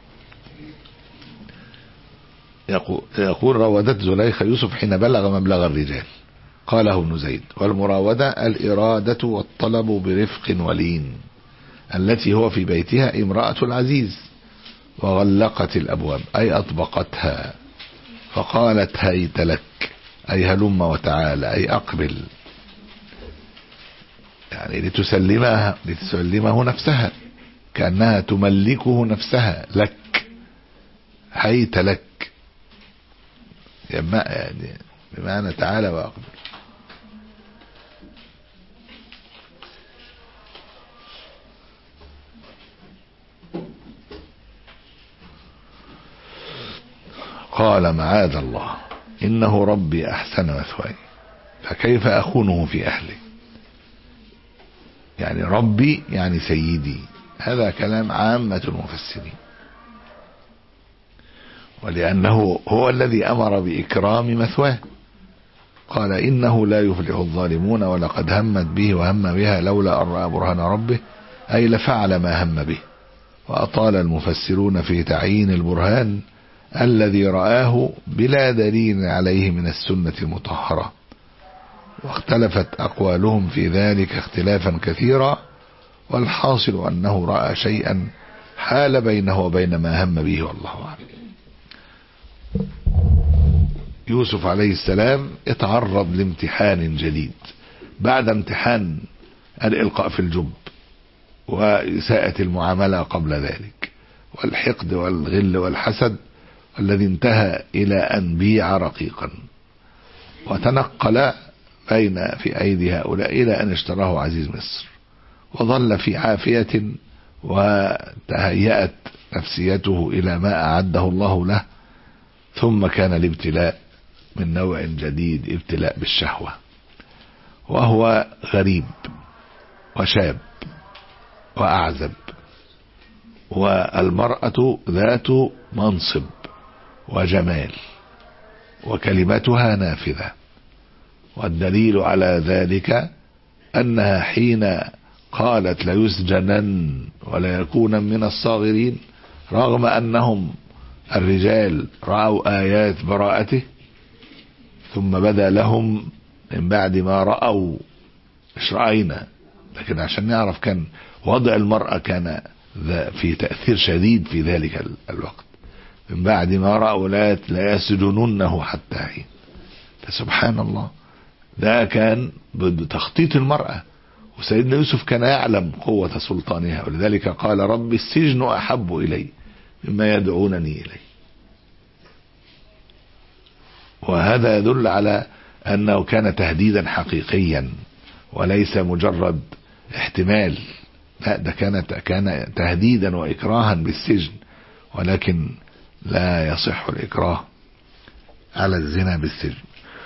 [SPEAKER 2] يقول, يقول راودت زليخة يوسف حين بلغ مبلغ الرجال. قاله ابن زيد: والمراودة الإرادة والطلب برفق ولين. التي هو في بيتها امرأة العزيز. وغلقت الأبواب أي أطبقتها فقالت هيت لك أي هلم وتعالى أي أقبل، يعني لتسلمها لتسلمه نفسها كأنها تملكه نفسها لك. هيت لك يعني بمعنى تعالى وأقبل. قال: معاذ الله إنه ربي أحسن مثواي فكيف أخونه في أهلي. يعني ربي يعني سيدي، هذا كلام عامة المفسرين، ولأنه هو الذي أمر بإكرام مثواه. قال: إنه لا يفلح الظالمون ولقد همت به وهم بها لولا أن رأى برهان ربه أي لفعل ما هم به. وأطال المفسرون في تعيين البرهان الذي رآه بلا دليل عليه من السنة المطهرة، واختلفت أقوالهم في ذلك اختلافا كثيرا، والحاصل أنه رأى شيئا حال بينه وبين ما هم به والله أعلم. يوسف عليه السلام اتعرض لامتحان جديد بعد امتحان الإلقاء في الجب وإساءة المعاملة قبل ذلك والحقد والغل والحسد، والذي انتهى إلى أن بيع رقيقا وتنقل بين في أيدي هؤلاء إلى أن اشتراه عزيز مصر، وظل في عافية وتهيأت نفسيته إلى ما أعده الله له. ثم كان الابتلاء من نوع جديد، ابتلاء بالشهوة، وهو غريب وشاب وأعزب، والمرأة ذات منصب وجمال وكلمتها نافذة. والدليل على ذلك أنها حين قالت ليسجنن ولا يكون من الصاغرين، رغم أنهم الرجال رأوا آيات براءته، ثم بدا لهم من بعد ما رأوا مش رأينا، لكن عشان نعرف كان وضع المرأة كان في تأثير شديد في ذلك الوقت. من بعد ما رأوا لا يسجننه حتى حين. فسبحان الله، ده كان بتخطيط المرأة، وسيدنا يوسف كان يعلم قوة سلطانها، ولذلك قال رب السجن أحب إلي مما يدعونني إليه. وهذا يدل على أنه كان تهديدا حقيقيا وليس مجرد احتمال، لا ده كان كان تهديدا وإكراها بالسجن، ولكن لا يصح الإكراه على الزنا بالسجن.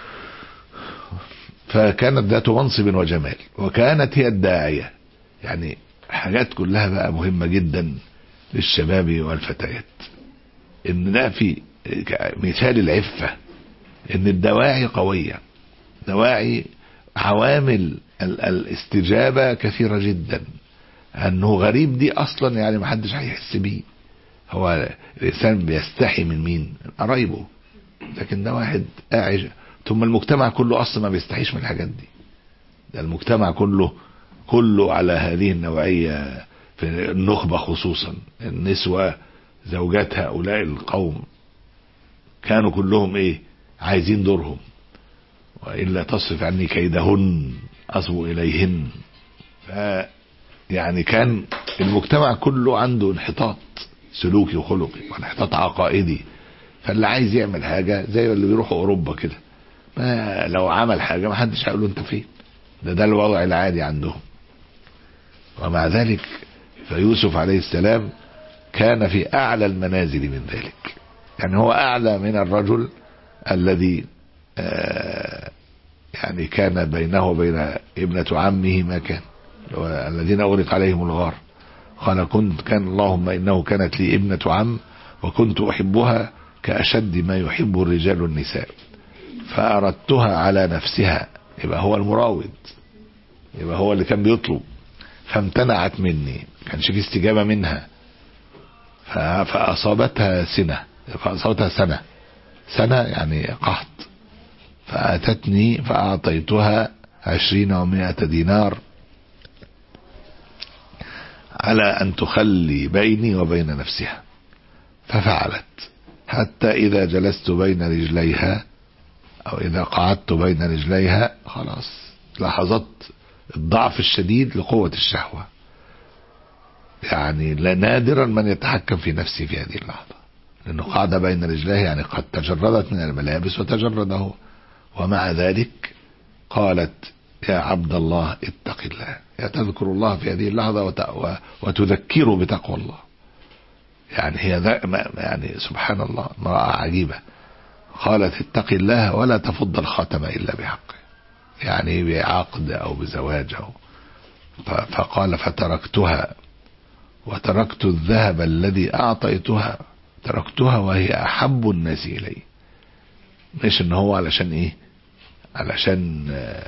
[SPEAKER 2] فكانت ذات منصب وجمال، وكانت هي الداعية. يعني حاجات كلها بقى مهمة جدا للشباب والفتيات، ان ده في مثال العفة، ان الدواعي قوية، دواعي عوامل الاستجابة كثيرة جدا. انه غريب دي اصلا يعني ما حدش هيحس بيه، هو الانسان بيستحي من مين؟ قرايبه، لكن ده واحد قاعد. ثم المجتمع كله اصلا ما بيستحيش من الحاجات دي، ده المجتمع كله كله على هذه النوعية، في النخبة خصوصا النسوة زوجات هؤلاء القوم كانوا كلهم ايه؟ عايزين دورهم، وإلا تصرف عني كيدهن أصب إليهن. ف يعني كان المجتمع كله عنده انحطاط سلوكي وخلقي وانحطاط عقائدي، فاللي عايز يعمل حاجة زي اللي بيروحوا أوروبا كده، ما لو عمل حاجة ما حدش هيقول له انت فين، ده ده الوضع العادي عندهم. ومع ذلك فيوسف عليه السلام كان في أعلى المنازل من ذلك، يعني هو أعلى من الرجل الذي آه يعني كان بينه وبين ابنة عمه ما كان، الذين أغرق عليهم الغار. قال كنت كان اللهم إنه كانت لي ابنة عم وكنت أحبها كأشد ما يحب الرجال النساء فأردتها على نفسها، يبقى هو المراود، يبقى هو اللي كان بيطلب، فامتنعت مني، كانش في استجابة منها، فأصابتها سنة فأصابتها سنة سنة يعني قحط، فأتتني فأعطيتها عشرين ومائة دينار على أن تخلي بيني وبين نفسها، ففعلت حتى إذا جلست بين رجليها أو إذا قعدت بين رجليها خلاص لاحظت الضعف الشديد لقوة الشهوة. يعني نادرا من يتحكم في نفسه في هذه اللحظة، لأنه قعد بين رجليه يعني قد تجردت من الملابس وتجرد هو، ومع ذلك قالت يا عبد الله اتق الله، يا تذكر الله في هذه اللحظة وتذكره بتقوى الله. يعني هي يعني سبحان الله امرأة عجيبة، قالت اتق الله ولا تفض الخاتم إلا بحقه، يعني بعقد أو بزواج أو فقال فتركتها وتركت الذهب الذي أعطيتها، تركتها وهي أحب الناس إلي. مش إن هو علشان إيه؟ علشان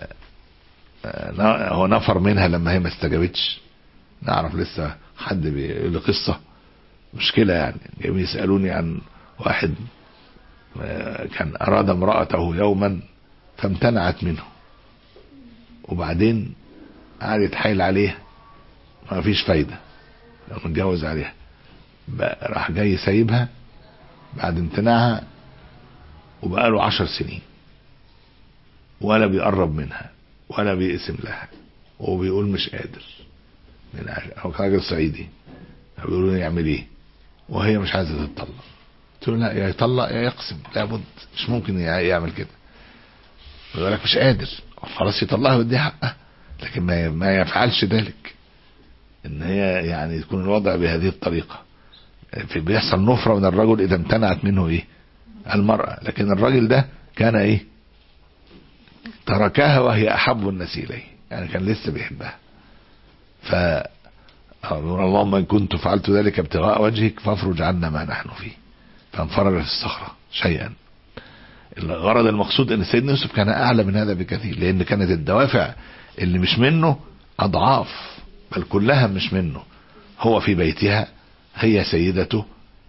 [SPEAKER 2] هو نفر منها لما هي ما استجابتش. نعرف لسه حد بيقول قصة مشكلة، يعني يسألوني عن واحد كان أراد امرأته يوما فامتنعت منه، وبعدين قعد يتحايل عليه ما فيش فايدة لو متجوز عليها، راح جاي سايبها بعد امتناعها وبقاله عشر سنين ولا بيقرب منها ولا بيقسم لها وبيقول مش قادر. من او راجل صعيدي بيقولوا يعمل ايه وهي مش عايزه تطلق، تقول لا يا يطلق يا يقسم، لابد مش ممكن يعمل كده. يقول لك مش قادر، خلاص يطلقها ويديها حقها، لكن ما ما يفعلش ذلك. ان هي يعني يكون الوضع بهذه الطريقه، في بيحصل نفره من الرجل اذا امتنعت منه ايه المراه، لكن الراجل ده كان ايه تركها وهي احب الناس اليه، يعني كان لسه بيحبها. ف اللهم ان كنت فعلت ذلك ابتغاء وجهك فافرج عنا ما نحن فيه، فانفرج في الصخره شيئا. الغرض المقصود ان سيدنا يوسف كان اعلى من هذا بكثير، لان كانت الدوافع اللي مش منه اضعاف، بل كلها مش منه. هو في بيتها، هي سيدته،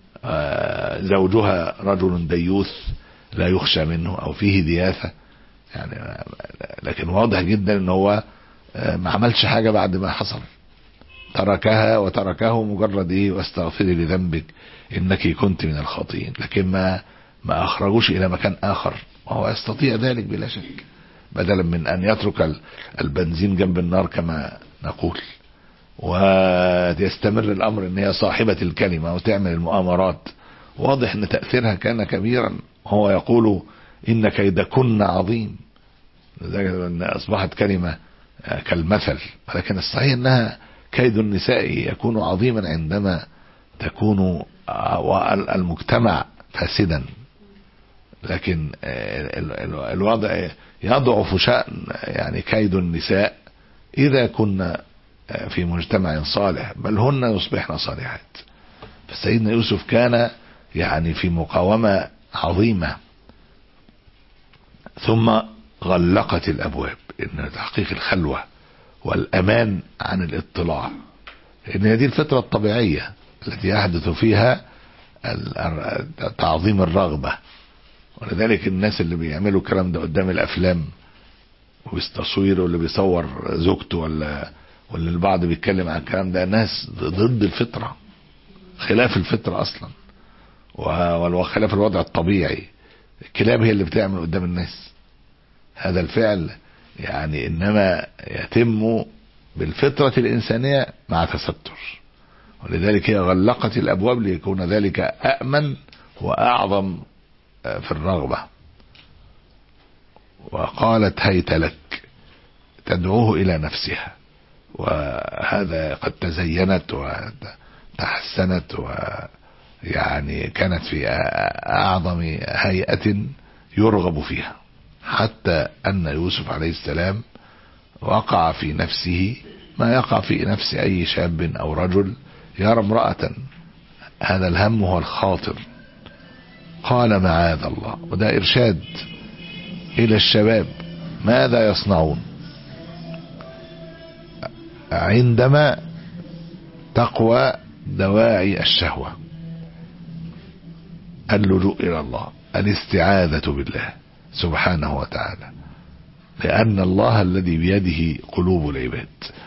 [SPEAKER 2] زوجها رجل ديوث لا يخشى منه او فيه دياثة يعني، لكن واضح جدا ان هو ما عملش حاجة بعد ما حصل، تركها وتركه مجرد ايه واستغفري لذنبك انك كنت من الخاطئين، لكن ما ما اخرجوش الى مكان اخر، وهو يستطيع ذلك بلا شك، بدلا من ان يترك البنزين جنب النار كما نقول، ويستمر الامر ان هي صاحبة الكلمة وتعمل المؤامرات. واضح ان تأثيرها كان كبيرا، وهو يقول ان كيدكن عظيم، ان اصبحت كلمة كالمثل. ولكن الصحيح انها كيد النساء يكون عظيما عندما تكون المجتمع فاسدا، لكن الوضع يضعف شأن يعني كيد النساء إذا كنا في مجتمع صالح، بل هن يصبحن صالحات. فسيدنا يوسف كان يعني في مقاومة عظيمة. ثم غلقت الأبواب، إن تحقيق الخلوة والأمان عن الاطلاع، إن هذه الفترة الطبيعية التي يحدث فيها تعظيم الرغبة. ولذلك الناس اللي بيعملوا الكلام ده قدام الأفلام والتصوير، واللي بيصور زوجته ولا واللي البعض بيتكلم عن الكلام ده، ناس ضد الفطرة، خلاف الفطرة أصلا، وخلاف الوضع الطبيعي. الكلاب هي اللي بتعمل قدام الناس هذا الفعل، يعني إنما يتم بالفطرة الإنسانية مع تستر. ولذلك هي غلقت الأبواب ليكون ذلك أأمن وأعظم في الرغبة. وقالت هيت لك، تدعوه إلى نفسها، وهذا قد تزينت وتحسنت، ويعني كانت في أعظم هيئة يرغب فيها، حتى أن يوسف عليه السلام وقع في نفسه ما يقع في نفس أي شاب أو رجل يرى امرأة، هذا الهم هو الخاطر. قال معاذ الله، وده إرشاد إلى الشباب ماذا يصنعون عندما تقوى دواعي الشهوة. اللجوء إلى الله، الاستعاذة بالله سبحانه وتعالى، لأن الله الذي بيده قلوب العباد.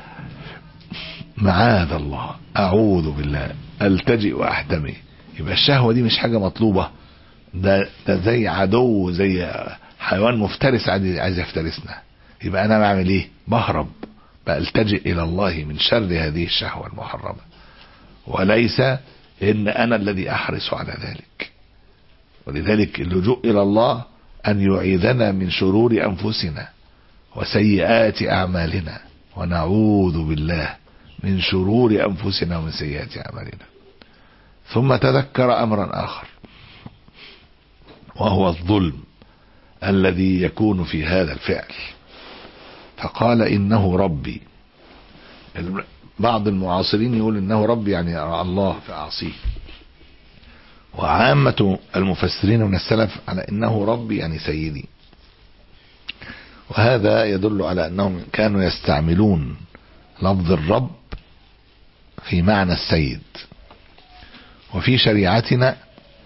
[SPEAKER 2] معاذ الله، أعوذ بالله، ألتجئ وأحتمي. يبقى الشهوة دي مش حاجة مطلوبة، ده, ده زي عدو، زي حيوان مفترس عايز يفترسنا. يبقى أنا بعمل إيه؟ بهرب، بألتجئ إلى الله من شر هذه الشهوة المحرمة، وليس إن أنا الذي أحرص على ذلك. ولذلك اللجوء إلى الله أن يعيذنا من شرور أنفسنا وسيئات أعمالنا، ونعوذ بالله من شرور أنفسنا ومن سيئات أعمالنا. ثم تذكر أمرا آخر، وهو الظلم الذي يكون في هذا الفعل، فقال إنه ربي. بعض المعاصرين يقول إنه ربي يعني الله فأعصيه، وعامة المفسرين من السلف على إنه ربي يعني سيدي. وهذا يدل على أنهم كانوا يستعملون لفظ الرب في معنى السيد. وفي شريعتنا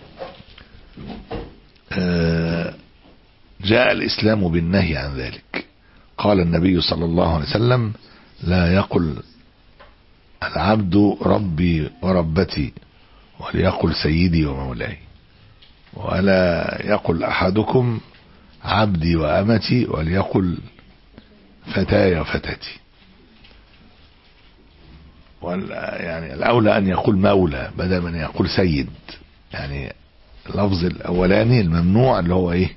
[SPEAKER 2] جاء الإسلام بالنهي عن ذلك. قال النبي صلى الله عليه وسلم لا يقل العبد ربي وربتي وليقل سيدي ومولاي، ولا يقل أحدكم عبدي وأمتي وليقل فتاي وفتاتي. يعني الأولى أن يقول مولى بدل من يقول سيد. يعني اللفظ الأولاني الممنوع اللي هو إيه؟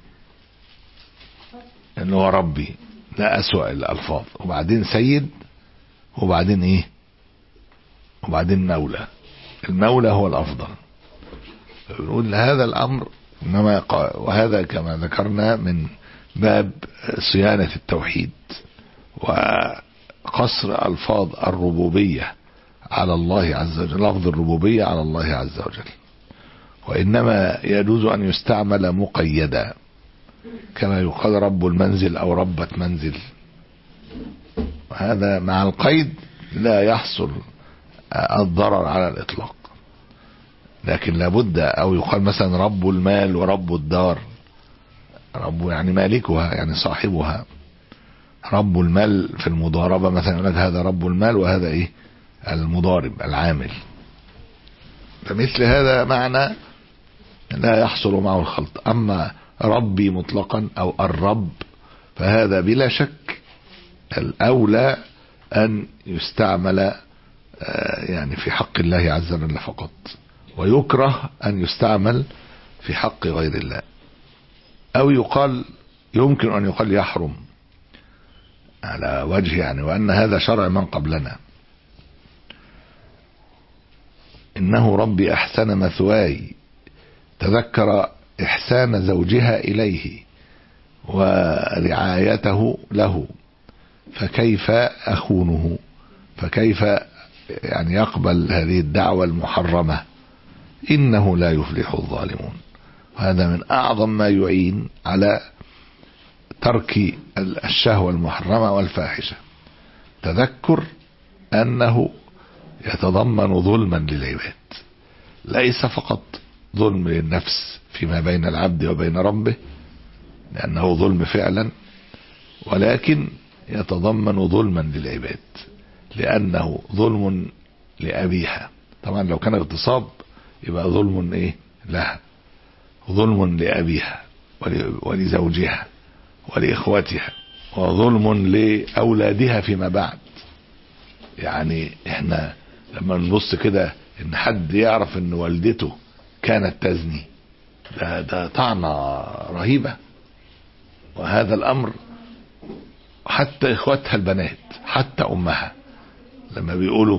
[SPEAKER 2] اللي هو ربي، ده أسوأ الألفاظ، وبعدين سيد، وبعدين إيه؟ وبعدين مولى. المولى هو الأفضل. بنقول هذا الأمر إنما، وهذا كما ذكرنا من باب صيانة التوحيد وقصر ألفاظ الربوبية على الله عز وجل، لفظ الربوبية على الله عز وجل، وإنما يجوز أن يستعمل مقيدا كما يقال رب المنزل أو ربة منزل، وهذا مع القيد لا يحصل الضرر على الإطلاق. لكن لابد، أو يقال مثلا رب المال ورب الدار، رب يعني مالكها يعني صاحبها، رب المال في المضاربة مثلا يقول لك هذا رب المال وهذا إيه؟ المضارب العامل. فمثل هذا معنى لا يحصل معه الخلط. أما ربي مطلقا أو الرب فهذا بلا شك الأولى أن يستعمل يعني في حق الله عز وجل فقط، ويكره أن يستعمل في حق غير الله. أو يقال، يمكن أن يقال يحرم على وجه يعني، وأن هذا شرع من قبلنا. إنه ربي أحسن مثواي، تذكر إحسان زوجها إليه ورعايته له، فكيف أخونه؟ فكيف يعني يقبل هذه الدعوة المحرمة؟ إنه لا يفلح الظالمون. وهذا من أعظم ما يعين على ترك الشهوة المحرمة والفاحشة، تذكر أنه يتضمن ظلما للعباد، ليس فقط ظلم للنفس فيما بين العبد وبين ربه لأنه ظلم فعلا، ولكن يتضمن ظلما للعباد لأنه ظلم لأبيها. طبعا لو كان اغتصاب يبقى ظلم ايه لها، ظلم لأبيها ولزوجها ولإخوتها، وظلم لأولادها فيما بعد. يعني احنا لما نبص كده ان حد يعرف ان والدته كانت تزني، ده, ده طعنة رهيبة. وهذا الأمر حتى إخوتها البنات، حتى أمها لما بيقولوا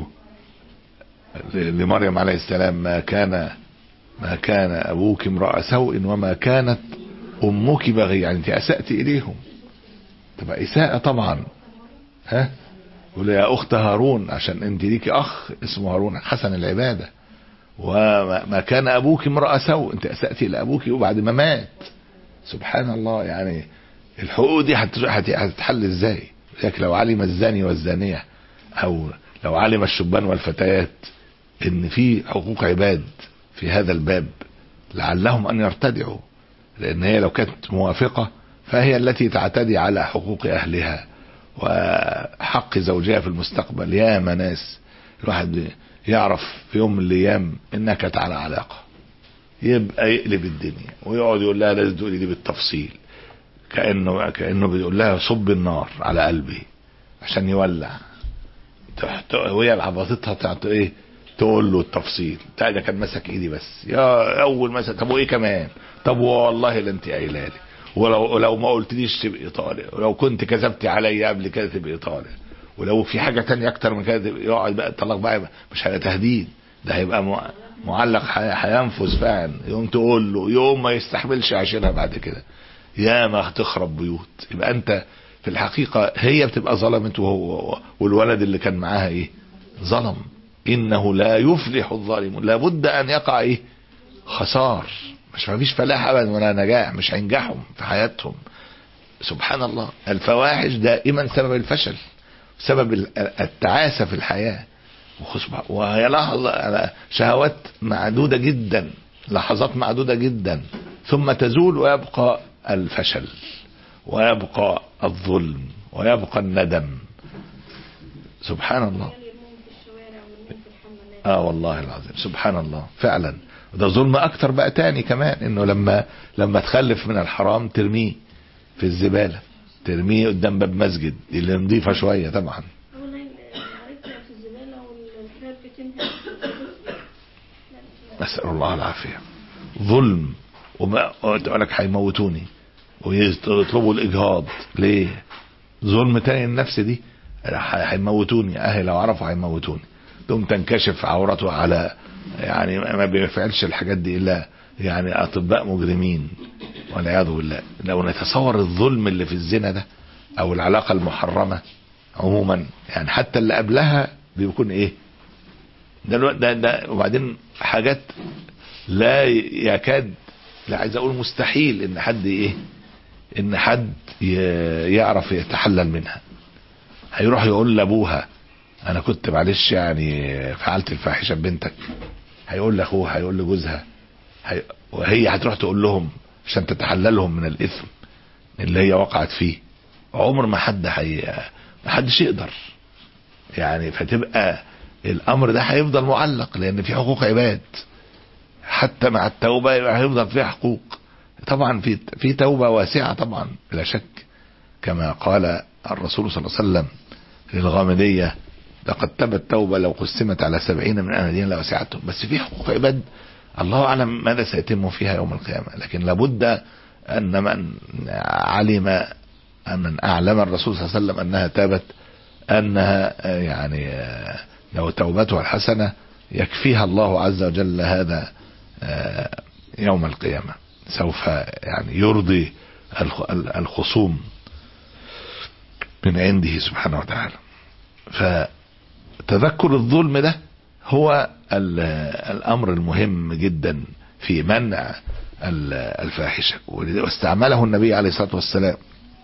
[SPEAKER 2] لمريم عليه السلام ما كان ما كان أبوك امرأ سوء وما كانت أمك بغي، يعني أنت أسأت إليهم، تبقى إساءة طبعا. ها يقول يا أخت هارون عشان أنت ليكي أخ اسمه هارون حسن العبادة، وما كان أبوك امرأ سوء، أنت أسأت إلى أبوك وبعد ما مات. سبحان الله، يعني الحقوق دي هتتحل ازاي؟ لكن لو علم الزاني والزانية او لو علم الشبان والفتيات ان في حقوق عباد في هذا الباب لعلهم ان يرتدعوا، لان هي لو كانت موافقة فهي التي تعتدي على حقوق اهلها وحق زوجها في المستقبل. يا مناس الواحد يعرف في يوم من الايام انها كانت على علاقة، يبقى يقلب الدنيا ويقعد يقول لها لازم تقولي دي بالتفصيل، كأنه كأنه بيقول لها صب النار على قلبي عشان يولع، وهي عبطتها تعطي ايه تقول له التفصيل. ده كان مسك ايدي بس، يا اول مسك، طب وايه كمان؟ طب والله اللي انت قايله لي، ولو لو ما قلتليش تبقي طالق، ولو كنت كذبتي عليا قبل كده تبقي طالق، ولو في حاجه تانية اكتر من كده يقعد بقى الطلاق بقى، مش هيبقى تهديد، ده هيبقى معلق هينفذ فعلا. يوم تقول له يوم ما يستحملش عشانها بعد كده، يا ما هتخرب بيوت. يبقى انت في الحقيقة هي بتبقى ظلمت وهو والولد اللي كان معاها ايه ظلم. انه لا يفلح الظالمون، لابد ان يقع ايه خسار، مش مفيش فلاح ابدا ولا نجاح، مش هينجحهم في حياتهم. سبحان الله، الفواحش دائما سبب الفشل، سبب التعاسة في الحياة. وهي لحظة شهوات معدودة جدا، لحظات معدودة جدا، ثم تزول ويبقى الفشل ويبقى الظلم ويبقى الندم. سبحان الله. اه والله العظيم سبحان الله فعلا. ده ظلم اكتر بقى تاني كمان، انه لما لما تخلف من الحرام ترميه في الزبالة، ترميه قدام باب مسجد اللي نظيفة شوية طبعا.
[SPEAKER 3] أولا عرفنا في الزبالة والكلاب بتنهي.
[SPEAKER 2] نسأل الله العافية. ظلم. وما تقول لك هيموتوني ويطلبوا الإجهاض ليه؟ ظلم تاني النفس دي، هيموتوني اهي لو عرفوا هيموتوني. ثم تنكشف عورته على يعني ما بيفعلش الحاجات دي الا يعني اطباء مجرمين والعياذ بالله. لو نتصور الظلم اللي في الزنا ده او العلاقة المحرمة عموما، يعني حتى اللي قبلها بيكون ايه ده, ده, ده وبعدين حاجات لا يكاد، لا عايز اقول مستحيل ان حد ايه ان حد يعرف يتحلل منها. هيروح يقول لابوها انا كنت معلش يعني فعلت الفاحشة ببنتك، هيقول لاخوها، هيقول لجوزها، هي... وهي هتروح تقول لهم عشان تتحللهم من الاثم اللي هي وقعت فيه. عمر ما حد هي ما حدش يقدر يعني. فتبقى الامر ده هيفضل معلق لان في حقوق عباد، حتى مع التوبة هيفضل فيها حقوق. طبعا في في توبة واسعة طبعا بلا شك، كما قال الرسول صلى الله عليه وسلم للغامدية لقد تبت توبة لو قسمت على سبعين من أهل الدين لوسعتهم. بس في حقوق عباد الله أعلم ماذا سيتم فيها يوم القيامة، لكن لابد أن من علم من أعلم الرسول صلى الله عليه وسلم أنها تابت أنها يعني لو توبتها الحسنة يكفيها الله عز وجل هذا يوم القيامة، سوف يعني يرضي الخصوم من عنده سبحانه وتعالى. فتذكر الظلم ده هو الأمر المهم جدا في منع الفاحشة، واستعمله النبي عليه الصلاة والسلام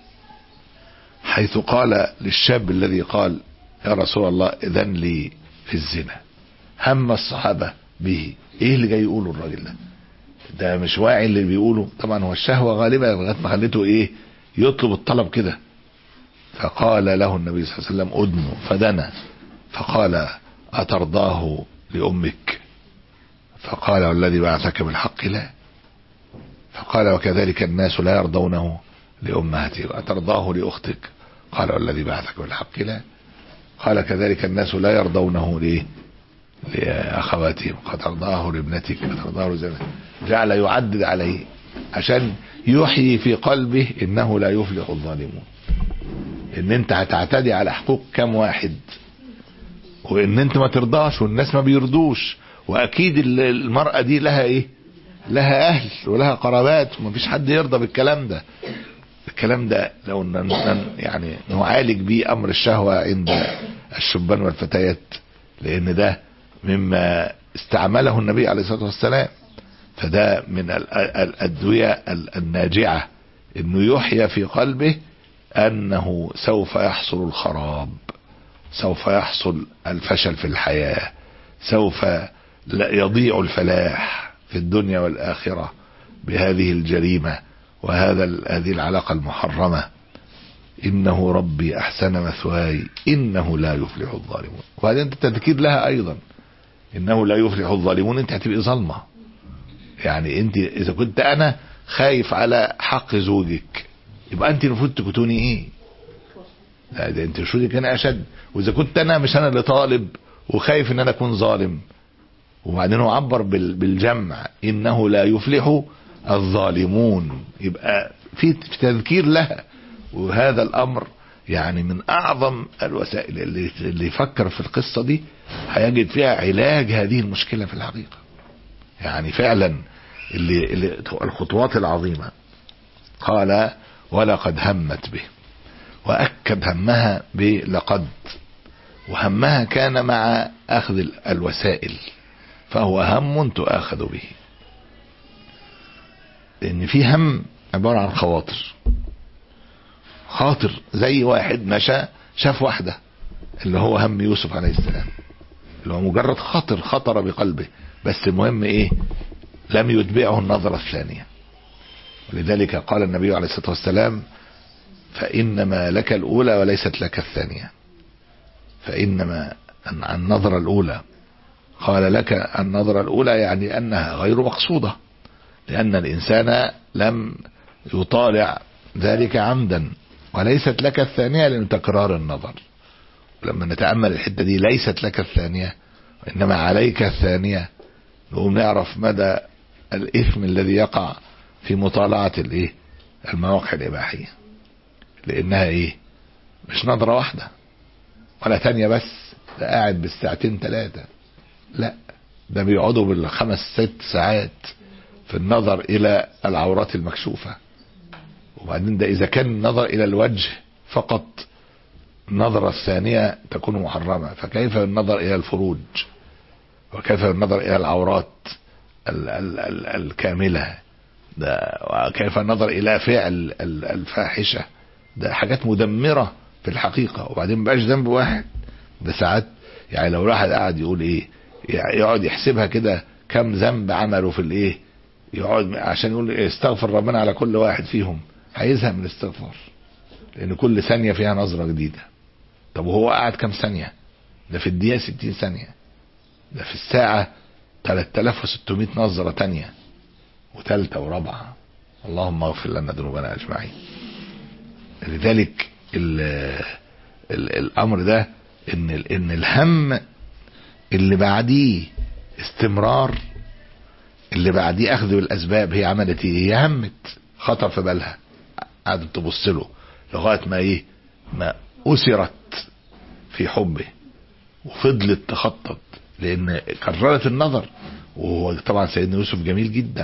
[SPEAKER 2] حيث قال للشاب الذي قال يا رسول الله إذن لي في الزنا. هم الصحابة به، ايه اللي جاي يقوله الراجل ده؟ ده مش واعي اللي بيقوله طبعا، هو الشهوة غالبا لغاية ما خليته ايه يطلب الطلب كده. فقال له النبي صلى الله عليه وسلم أدنه فدنا، فقال أترضاه لأمك؟ فقال والذي بعثك بالحق لا. فقال وكذلك الناس لا يرضونه لأمهاتهم. أترضاه لأختك؟ قال والذي بعثك بالحق لا. قال كذلك الناس لا يرضونه ليه لأخواتهم. قد ترضاه لابنتك، ترضاه لزوجتك. جعل يعدد عليه عشان يحيي في قلبه إنه لا يفلح الظالمون، ان انت هتعتدي على حقوق كم واحد، وان انت ما ترضاش والناس ما بيرضوش، واكيد المرأة دي لها ايه لها اهل ولها قرابات، وما فيش حد يرضى بالكلام ده. الكلام ده لو يعني نعالج بيه امر الشهوة عند الشبان والفتيات، لان ده مما استعمله النبي عليه الصلاة والسلام. فده من الادوية الناجعة انه يحيى في قلبه أنه سوف يحصل الخراب، سوف يحصل الفشل في الحياة، سوف يضيع الفلاح في الدنيا والآخرة بهذه الجريمة وهذا هذه العلاقة المحرمة. إنه ربي أحسن مثواي إنه لا يفلح الظالمون. وهذا أنت تذكير لها أيضا إنه لا يفلح الظالمون. أنت هتبقى ظلمة يعني. أنت إذا كنت أنا خايف على حق زوجك يبقى انت المفروض تكوني ايه؟ لا ده انت المفروض كان اشد. واذا كنت انا مش انا اللي طالب وخايف ان انا اكون ظالم، وبعدين هو عبر بالجمع انه لا يفلح الظالمون، يبقى في تذكير لها. وهذا الامر يعني من اعظم الوسائل اللي, اللي يفكر في القصة دي هيجد فيها علاج هذه المشكلة في الحقيقة. يعني فعلا اللي, اللي الخطوات العظيمة. قال ولقد همت به، وأكد همها بلقد، وهمها كان مع أخذ الوسائل، فهو هم تؤاخذ به. لأن في هم عبارة عن خواطر. خاطر زي واحد مشى شاف واحدة اللي هو هم يوسف عليه السلام، اللي هو مجرد خاطر خطر بقلبه، بس المهم ايه لم يتبعه النظرة الثانية. ولذلك قال النبي عليه الصلاة والسلام فإنما لك الأولى وليست لك الثانية. فإنما النظرة الأولى قال لك النظرة الأولى يعني أنها غير مقصودة، لأن الإنسان لم يطالع ذلك عمدا، وليست لك الثانية لأن تكرار النظر. ولما نتأمل الحتة دي ليست لك الثانية وإنما عليك الثانية، نقوم نعرف مدى الإثم الذي يقع في مطالعة الإيه المواقع الإباحية، لأنها إيه مش نظرة واحدة ولا ثانية بس، ده قاعد بالساعتين ثلاثة، لا ده بيقعدوا بالخمس ست ساعات في النظر إلى العورات المكشوفة. وبعدين ده إذا كان النظر إلى الوجه فقط النظرة الثانية تكون محرمة، فكيف النظر إلى الفروج، وكيف النظر إلى العورات ال ال ال الكاملة، ده وكيف النظر إلى فعل الفاحشة، ده حاجات مدمرة في الحقيقة. وبعدين بقاش ذنب واحد، ده ساعات يعني لو الواحد قاعد يقول إيه يقعد يحسبها كده كم ذنب عمله في الإيه، يقعد عشان يقول إيه استغفر ربنا على كل واحد فيهم، هيزهق من الاستغفار، لأن كل ثانية فيها نظرة جديدة. طب وهو قاعد كم ثانية؟ ده في الدقيقة ستين ثانية، ده في الساعة ثلاثة آلاف وستمائة نظرة تانية وثالثة ورابعة. اللهم اغفر لنا ذنوبنا أجمعين. لذلك ال ال الأمر ده إن إن الهم اللي بعديه استمرار، اللي بعديه أخذ بالأسباب. هي عملت إيه؟ هي همت خطر في بالها، قعدت تبص له لغاية ما إيه ما أسرت في حبه، وفضلت تخطط لأن كررت النظر. وهو طبعا سيدنا يوسف جميل جدا،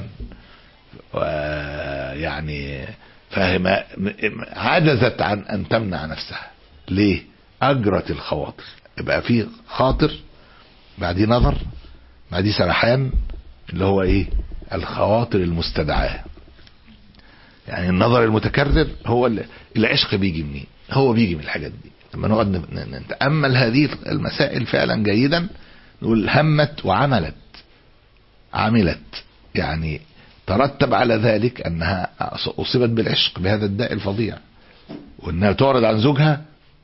[SPEAKER 2] ويعني فهم عجزت عن أن تمنع نفسها. ليه؟ أجرت الخواطر. يبقى فيه خاطر بعديه نظر بعديه سرحان، اللي هو إيه الخواطر المستدعاة. يعني النظر المتكرر هو العشق بيجي منين؟ هو بيجي من الحاجات دي. لما نقعد نتأمل هذه المسائل فعلا جيدا نقول همت وعملت عملت يعني ترتب على ذلك أنها أصيبت بالعشق بهذا الداء الفظيع، وأنها تعرض عن زوجها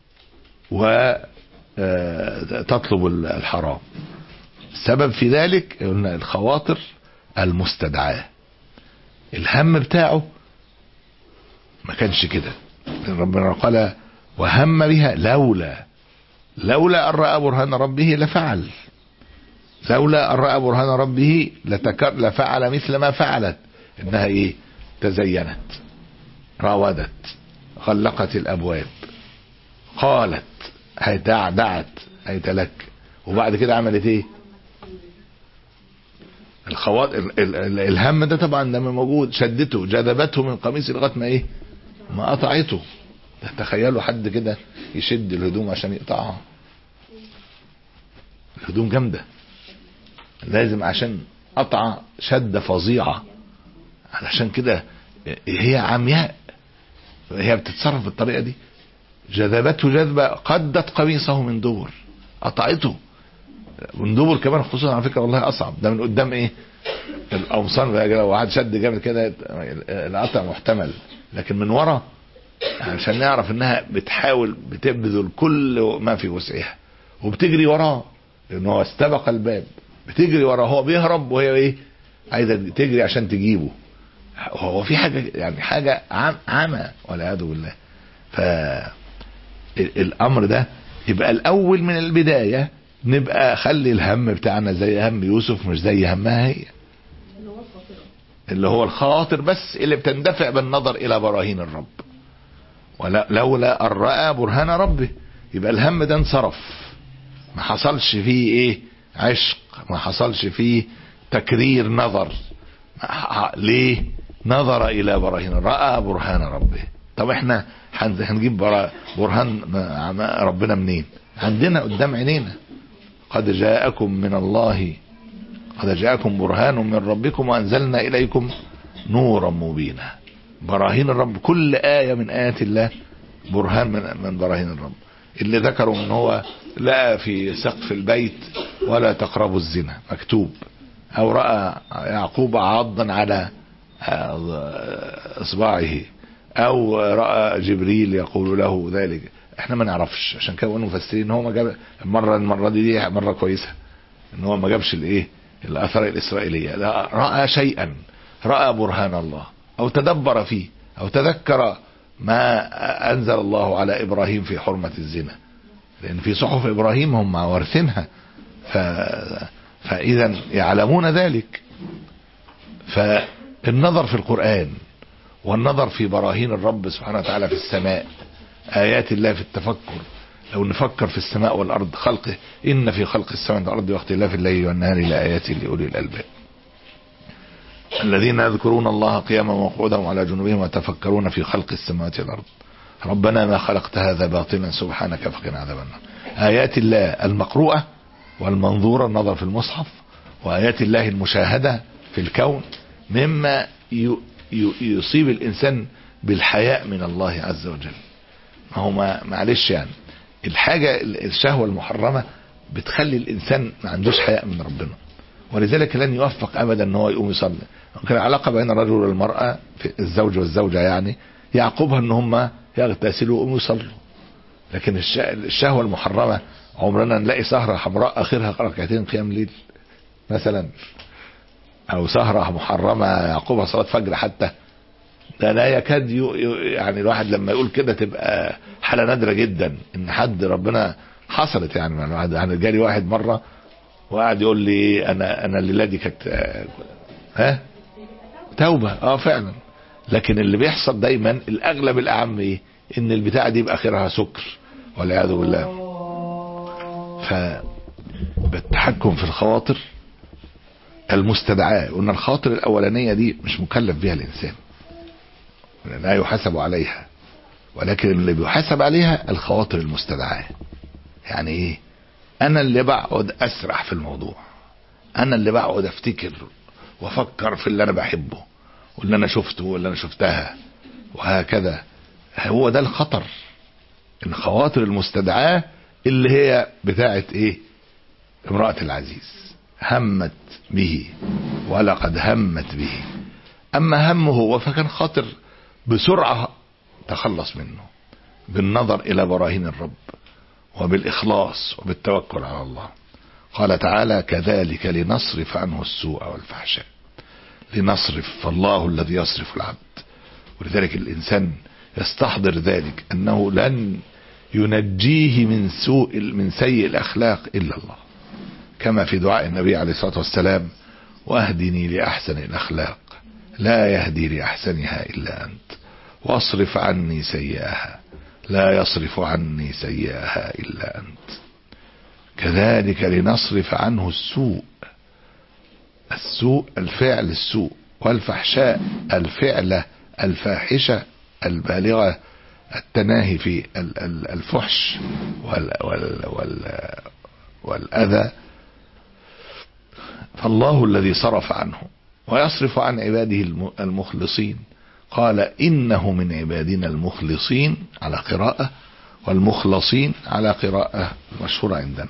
[SPEAKER 2] وتطلب الحرام. السبب في ذلك قلنا الخواطر المستدعاة. الهم بتاعه ما كانش كده، ربنا قال وهم بها لولا لولا أن رأى برهان ربه لفعل، لولا أن رأى برهان ربه لتكر لفعل مثل ما فعلت. إنها إيه تزينت، راودت، غلقت الأبواب، قالت هيتع دعت هيتلك، وبعد كده عملت إيه الخواطر الهم ده طبعا ده موجود، شدته جذبته من قميصه لغايه ما ايه ما قطعته. تخيلوا حد كده يشد الهدوم عشان يقطعها، الهدوم جامده، لازم عشان قطع شده فظيعه. علشان كده هي عمياء، هي بتتصرف بالطريقه دي. جذبته جذبه قدت قميصه من دبر، قطعته من دبر كمان خصوصا على فكره والله اصعب. ده من قدام ايه القمصان بقى لو واحد شد جامد كده القطع محتمل، لكن من ورا عشان نعرف انها بتحاول بتبذل كل ما في وسعها وبتجري وراه، لانه هو استبق الباب، بتجري وراه، هو بيهرب وهي ايه عايزه تجري عشان تجيبه. هو في حاجه يعني حاجه عمى والعياذ بالله. فالامر ده يبقى الاول من البدايه نبقى خلي الهم بتاعنا زي هم يوسف مش زي همها هي، اللي هو الخاطر بس اللي بتندفع بالنظر الى براهين الرب. ولا لولا ان راى برهان ربه، يبقى الهم ده انصرف، ما حصلش فيه ايه عشق، ما حصلش فيه تكرير نظر. ليه؟ نظر الى براهين، راى برهان ربه. طب احنا هنجيب برهان ربنا منين؟ عندنا قدام عينينا، قد جاءكم من الله قد جاءكم برهان من ربكم وأنزلنا إليكم نورا مبينا. براهين الرب، كل آية من آيات الله برهان من, من براهين الرب. اللي ذكروا من هو لقى في سقف البيت ولا تقربوا الزنا مكتوب، أو رأى يعقوب عضا على إصبعه، أو رأى جبريل يقول له ذلك. احنا ما نعرفش، عشان كده قلنا مفسرين هو ما جاب المره المره دي, دي مره كويسه، ان هو ما جابش الايه الاثار الاسرائيليه، لا راى شيئا، راى برهان الله او تدبر فيه او تذكر ما انزل الله على ابراهيم في حرمه الزنا، لان في صحف ابراهيم هم وارثينها، ف... فاذا يعلمون ذلك. فالنظر في القرآن والنظر في براهين الرب سبحانه وتعالى في السماء، آيات الله في التفكر، لو نفكر في السماء والأرض خلقه، إن في خلق السماء والأرض واختلاف الليل والنهار لآيات لأولي الألباب الذين يذكرون الله قياما وقعودا وعلى جنوبهم ويتفكرون في خلق السماوات والأرض ربنا ما خلقت هذا باطلا سبحانك فقنا عذاب النار. آيات الله المقروءة والمنظورة، النظر في المصحف، وآيات الله المشاهدة في الكون مما يصيب الإنسان بالحياء من الله عز وجل. ما هو معلش يعني الحاجة الشهوة المحرمة بتخلي الإنسان ما عندوش حياء من ربنا، ولذلك لن يوفق أبدا أن هو يقوم يصلي. ممكن العلاقة بين الرجل والمرأة في الزوج والزوجة يعني يعقبها أن هم يغتسلوا ويقوموا يصلوا، لكن الشهوة المحرمة عمرنا نلاقي سهرة حمراء آخرها ركعتين قيام ليل مثلا، او سهرة محرمة يعقوبها صلاة فجر حتى، ده لا يكاد يعني الواحد لما يقول كده تبقى حالة نادرة جدا ان حد ربنا حصلت. يعني يعني جالي واحد مرة وقعد يقول لي انا انا الليلة دي كانت ها توبة، اه فعلا، لكن اللي بيحصل دايما الاغلب الاعم ايه ان البتاعة دي يبقى اخرها سكر والعياذ بالله. فبالتحكم في الخواطر المستدعاة، قلنا الخاطر الأولانية دي مش مكلف بها الإنسان لا يحاسب عليها، ولكن اللي بيحاسب عليها الخواطر المستدعاة. يعني ايه؟ أنا اللي بقعد أسرح في الموضوع، أنا اللي بقعد أفتكر وأفكر في اللي أنا بحبه واللي أنا شفته واللي أنا شفتها وهكذا. هو ده الخطر، الخواطر المستدعاة اللي هي بتاعت ايه؟ امرأة العزيز همت به ولقد همت به، اما همه هو فكان خاطر بسرعة تخلص منه بالنظر الى براهين الرب وبالاخلاص وبالتوكل على الله. قال تعالى كذلك لنصرف عنه السوء والفحشاء، لنصرف، فالله الذي يصرف العبد. ولذلك الانسان يستحضر ذلك انه لن ينجيه من سوء من سيء الاخلاق الا الله، كما في دعاء النبي عليه الصلاة والسلام واهدني لأحسن الأخلاق لا يهدي لأحسنها إلا أنت، واصرف عني سيئها لا يصرف عني سيئها إلا أنت. كذلك لنصرف عنه السوء، السوء الفعل السوء، والفحشاء الفعل الفاحشة البالغة التناهي في الفحش والأذى. فالله الذي صرف عنه ويصرف عن عباده المخلصين. قال إنه من عبادنا المخلصين على قراءة، والمخلصين على قراءة مشهورة عندنا.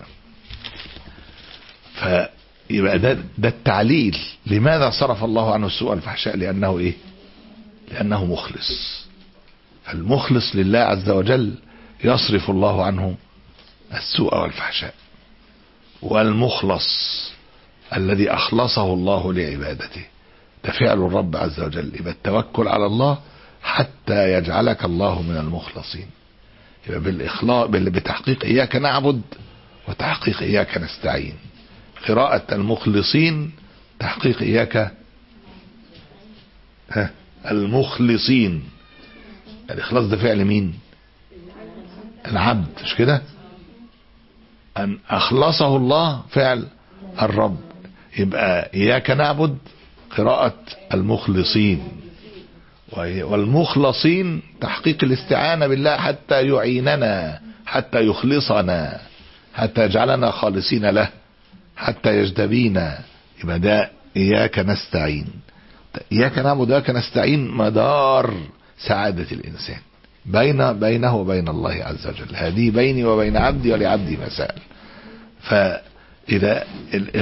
[SPEAKER 2] فيبقى ده, ده التعليل لماذا صرف الله عنه السوء والفحشاء، لأنه إيه؟ لأنه مخلص. فالمخلص لله عز وجل يصرف الله عنه السوء والفحشاء، والمخلص الذي أخلصه الله لعبادته ده فعل الرب عز وجل. يبقى التوكل على الله حتى يجعلك الله من المخلصين، يبقى بالإخلاص بتحقيق إياك نعبد وتحقيق إياك نستعين. قراءة المخلصين تحقيق إياك ها المخلصين. الإخلاص ده فعل مين؟ العبد، مش كده؟ أن أخلصه الله فعل الرب. يبقى إياك نعبد قراءة المخلصين، والمخلصين تحقيق الاستعانة بالله حتى يعيننا، حتى يخلصنا، حتى يجعلنا خالصين له، حتى يجتبينا. يبقى ده إياك نستعين. إياك نعبد وإياك نستعين مدار سعادة الإنسان بين بينه وبين الله عز وجل. هذه بيني وبين عبدي ولعبدي مسائل. فإذا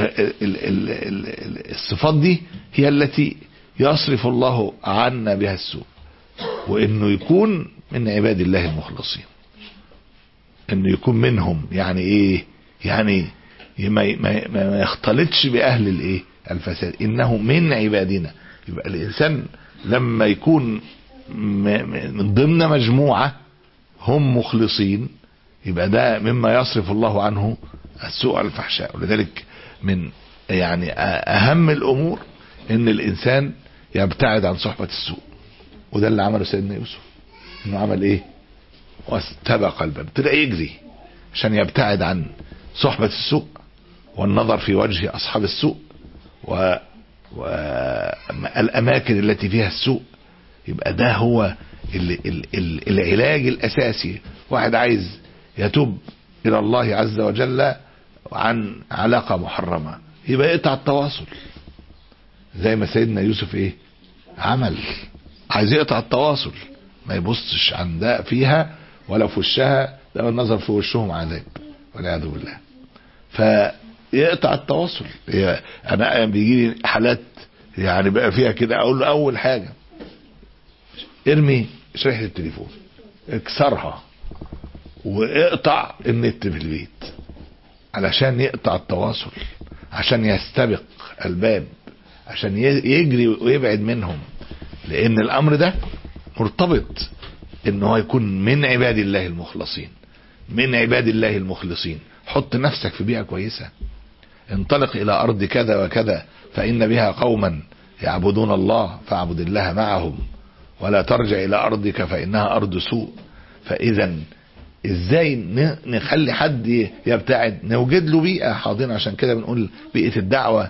[SPEAKER 2] الصفات دي هي التي يصرف الله عنا بها السوء، وإنه يكون من عباد الله المخلصين، إنه يكون منهم. يعني إيه؟ يعني ما ما ما يختلطش باهل الايه الفساد، انه من عبادنا. يبقى الانسان لما يكون من ضمن مجموعه هم مخلصين يبقى ده مما يصرف الله عنه السوء والفحشاء. ولذلك من يعني اهم الامور ان الانسان يبتعد عن صحبة السوء، وده اللي عمله سيدنا يوسف، انه عمل ايه؟ واستبق الباب، طلع يجري عشان يبتعد عن صحبة السوء والنظر في وجه اصحاب السوء و... والاماكن التي فيها السوء. يبقى ده هو ال... ال... ال... العلاج الاساسي. واحد عايز يتوب الى الله عز وجل عن علاقة محرمة يبقى يقطع التواصل زي ما سيدنا يوسف ايه عمل. عايز يقطع التواصل، ما يبصش عن ده فيها ولا في وشها، ده النظر في وشهم عذاب والعياذ بالله. فيقطع التواصل. انا بيجي لي حالات يعني بقى فيها كده، اقول له اول حاجه ارمي شريحه التليفون، اكسرها واقطع النت في البيت علشان يقطع التواصل، عشان يستبق الباب، عشان يجري ويبعد منهم. لان الامر ده مرتبط ان هو يكون من عباد الله المخلصين، من عباد الله المخلصين. حط نفسك في بيئة كويسة، انطلق الى ارض كذا وكذا فان بها قوما يعبدون الله فاعبد الله معهم، ولا ترجع الى ارضك فانها ارض سوء. فاذا ازاي نخلي حد يبتعد؟ نوجد له بيئة حاضنة. عشان كده بنقول بيئة الدعوة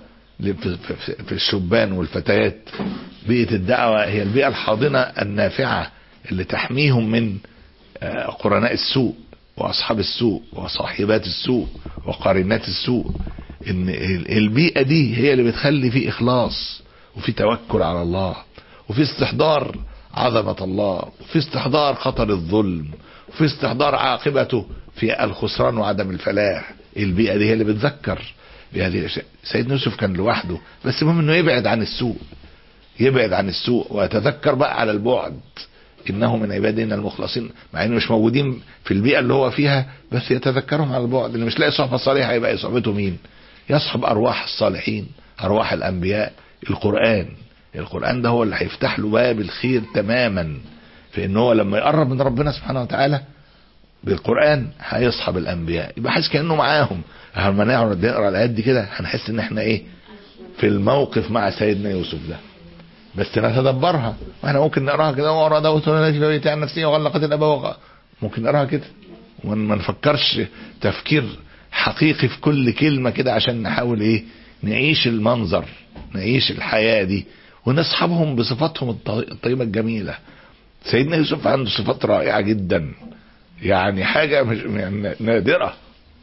[SPEAKER 2] في الشبان والفتيات، بيئة الدعوة هي البيئة الحاضنة النافعة اللي تحميهم من قرناء السوء واصحاب السوء وصاحبات السوء وقارنات السوء. ان البيئة دي هي اللي بتخلي فيه اخلاص وفي توكل على الله وفي استحضار عظمة الله وفي استحضار خطر الظلم وفي استحضار عاقبته في الخسران وعدم الفلاح. البيئة دي هي اللي بتذكر بهذه الاشياء. سيدنا يوسف كان لوحده، بس المهم انه يبعد عن السوء، يبعد عن السوء ويتذكر بقى على البعد انه من عبادنا المخلصين، مع انه مش موجودين في البيئة اللي هو فيها، بس يتذكرهم على البعد. اللي مش لاقي صحبة صالحة يبقى صحبته مين؟ يصحب ارواح الصالحين، ارواح الانبياء. القرآن القرآن ده هو اللي هيفتح له باب الخير تماما، في ان هو لما يقرب من ربنا سبحانه وتعالى بالقرآن هيصحب الانبياء، يبقى حاسس كأنه معاهم. لما نقعد نقرا الايات دي كده هنحس ان احنا ايه في الموقف مع سيدنا يوسف ده، بس نتدبرها. واحنا ممكن نقراها كده ورا دوت التي في بيتها النفسيه وغلقت الابواب، ممكن نقراها كده وما نفكرش تفكير حقيقي في كل كلمه كده، عشان نحاول ايه نعيش المنظر، نعيش الحياه دي ونصحبهم بصفاتهم الطيبه الجميله. سيدنا يوسف عنده صفات رائعه جدا، يعني حاجه مش يعني نادره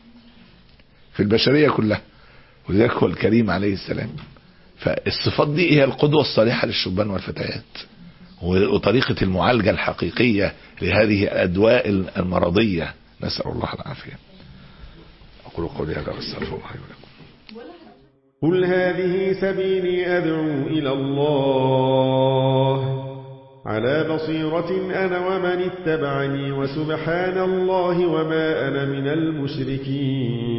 [SPEAKER 2] في البشريه كلها، ولذلك هو الكريم عليه السلام. فالصفات دي هي القدوة الصالحة للشبان والفتيات، وطريقة المعالجة الحقيقية لهذه الأدواء المرضية. نسأل الله العافية. أقول قولي هذا واستغفر الله لي ولكم.
[SPEAKER 6] قل هذه سبيلي أدعو إلى الله على بصيرة أنا ومن اتبعني، وسبحان الله وما أنا من المشركين.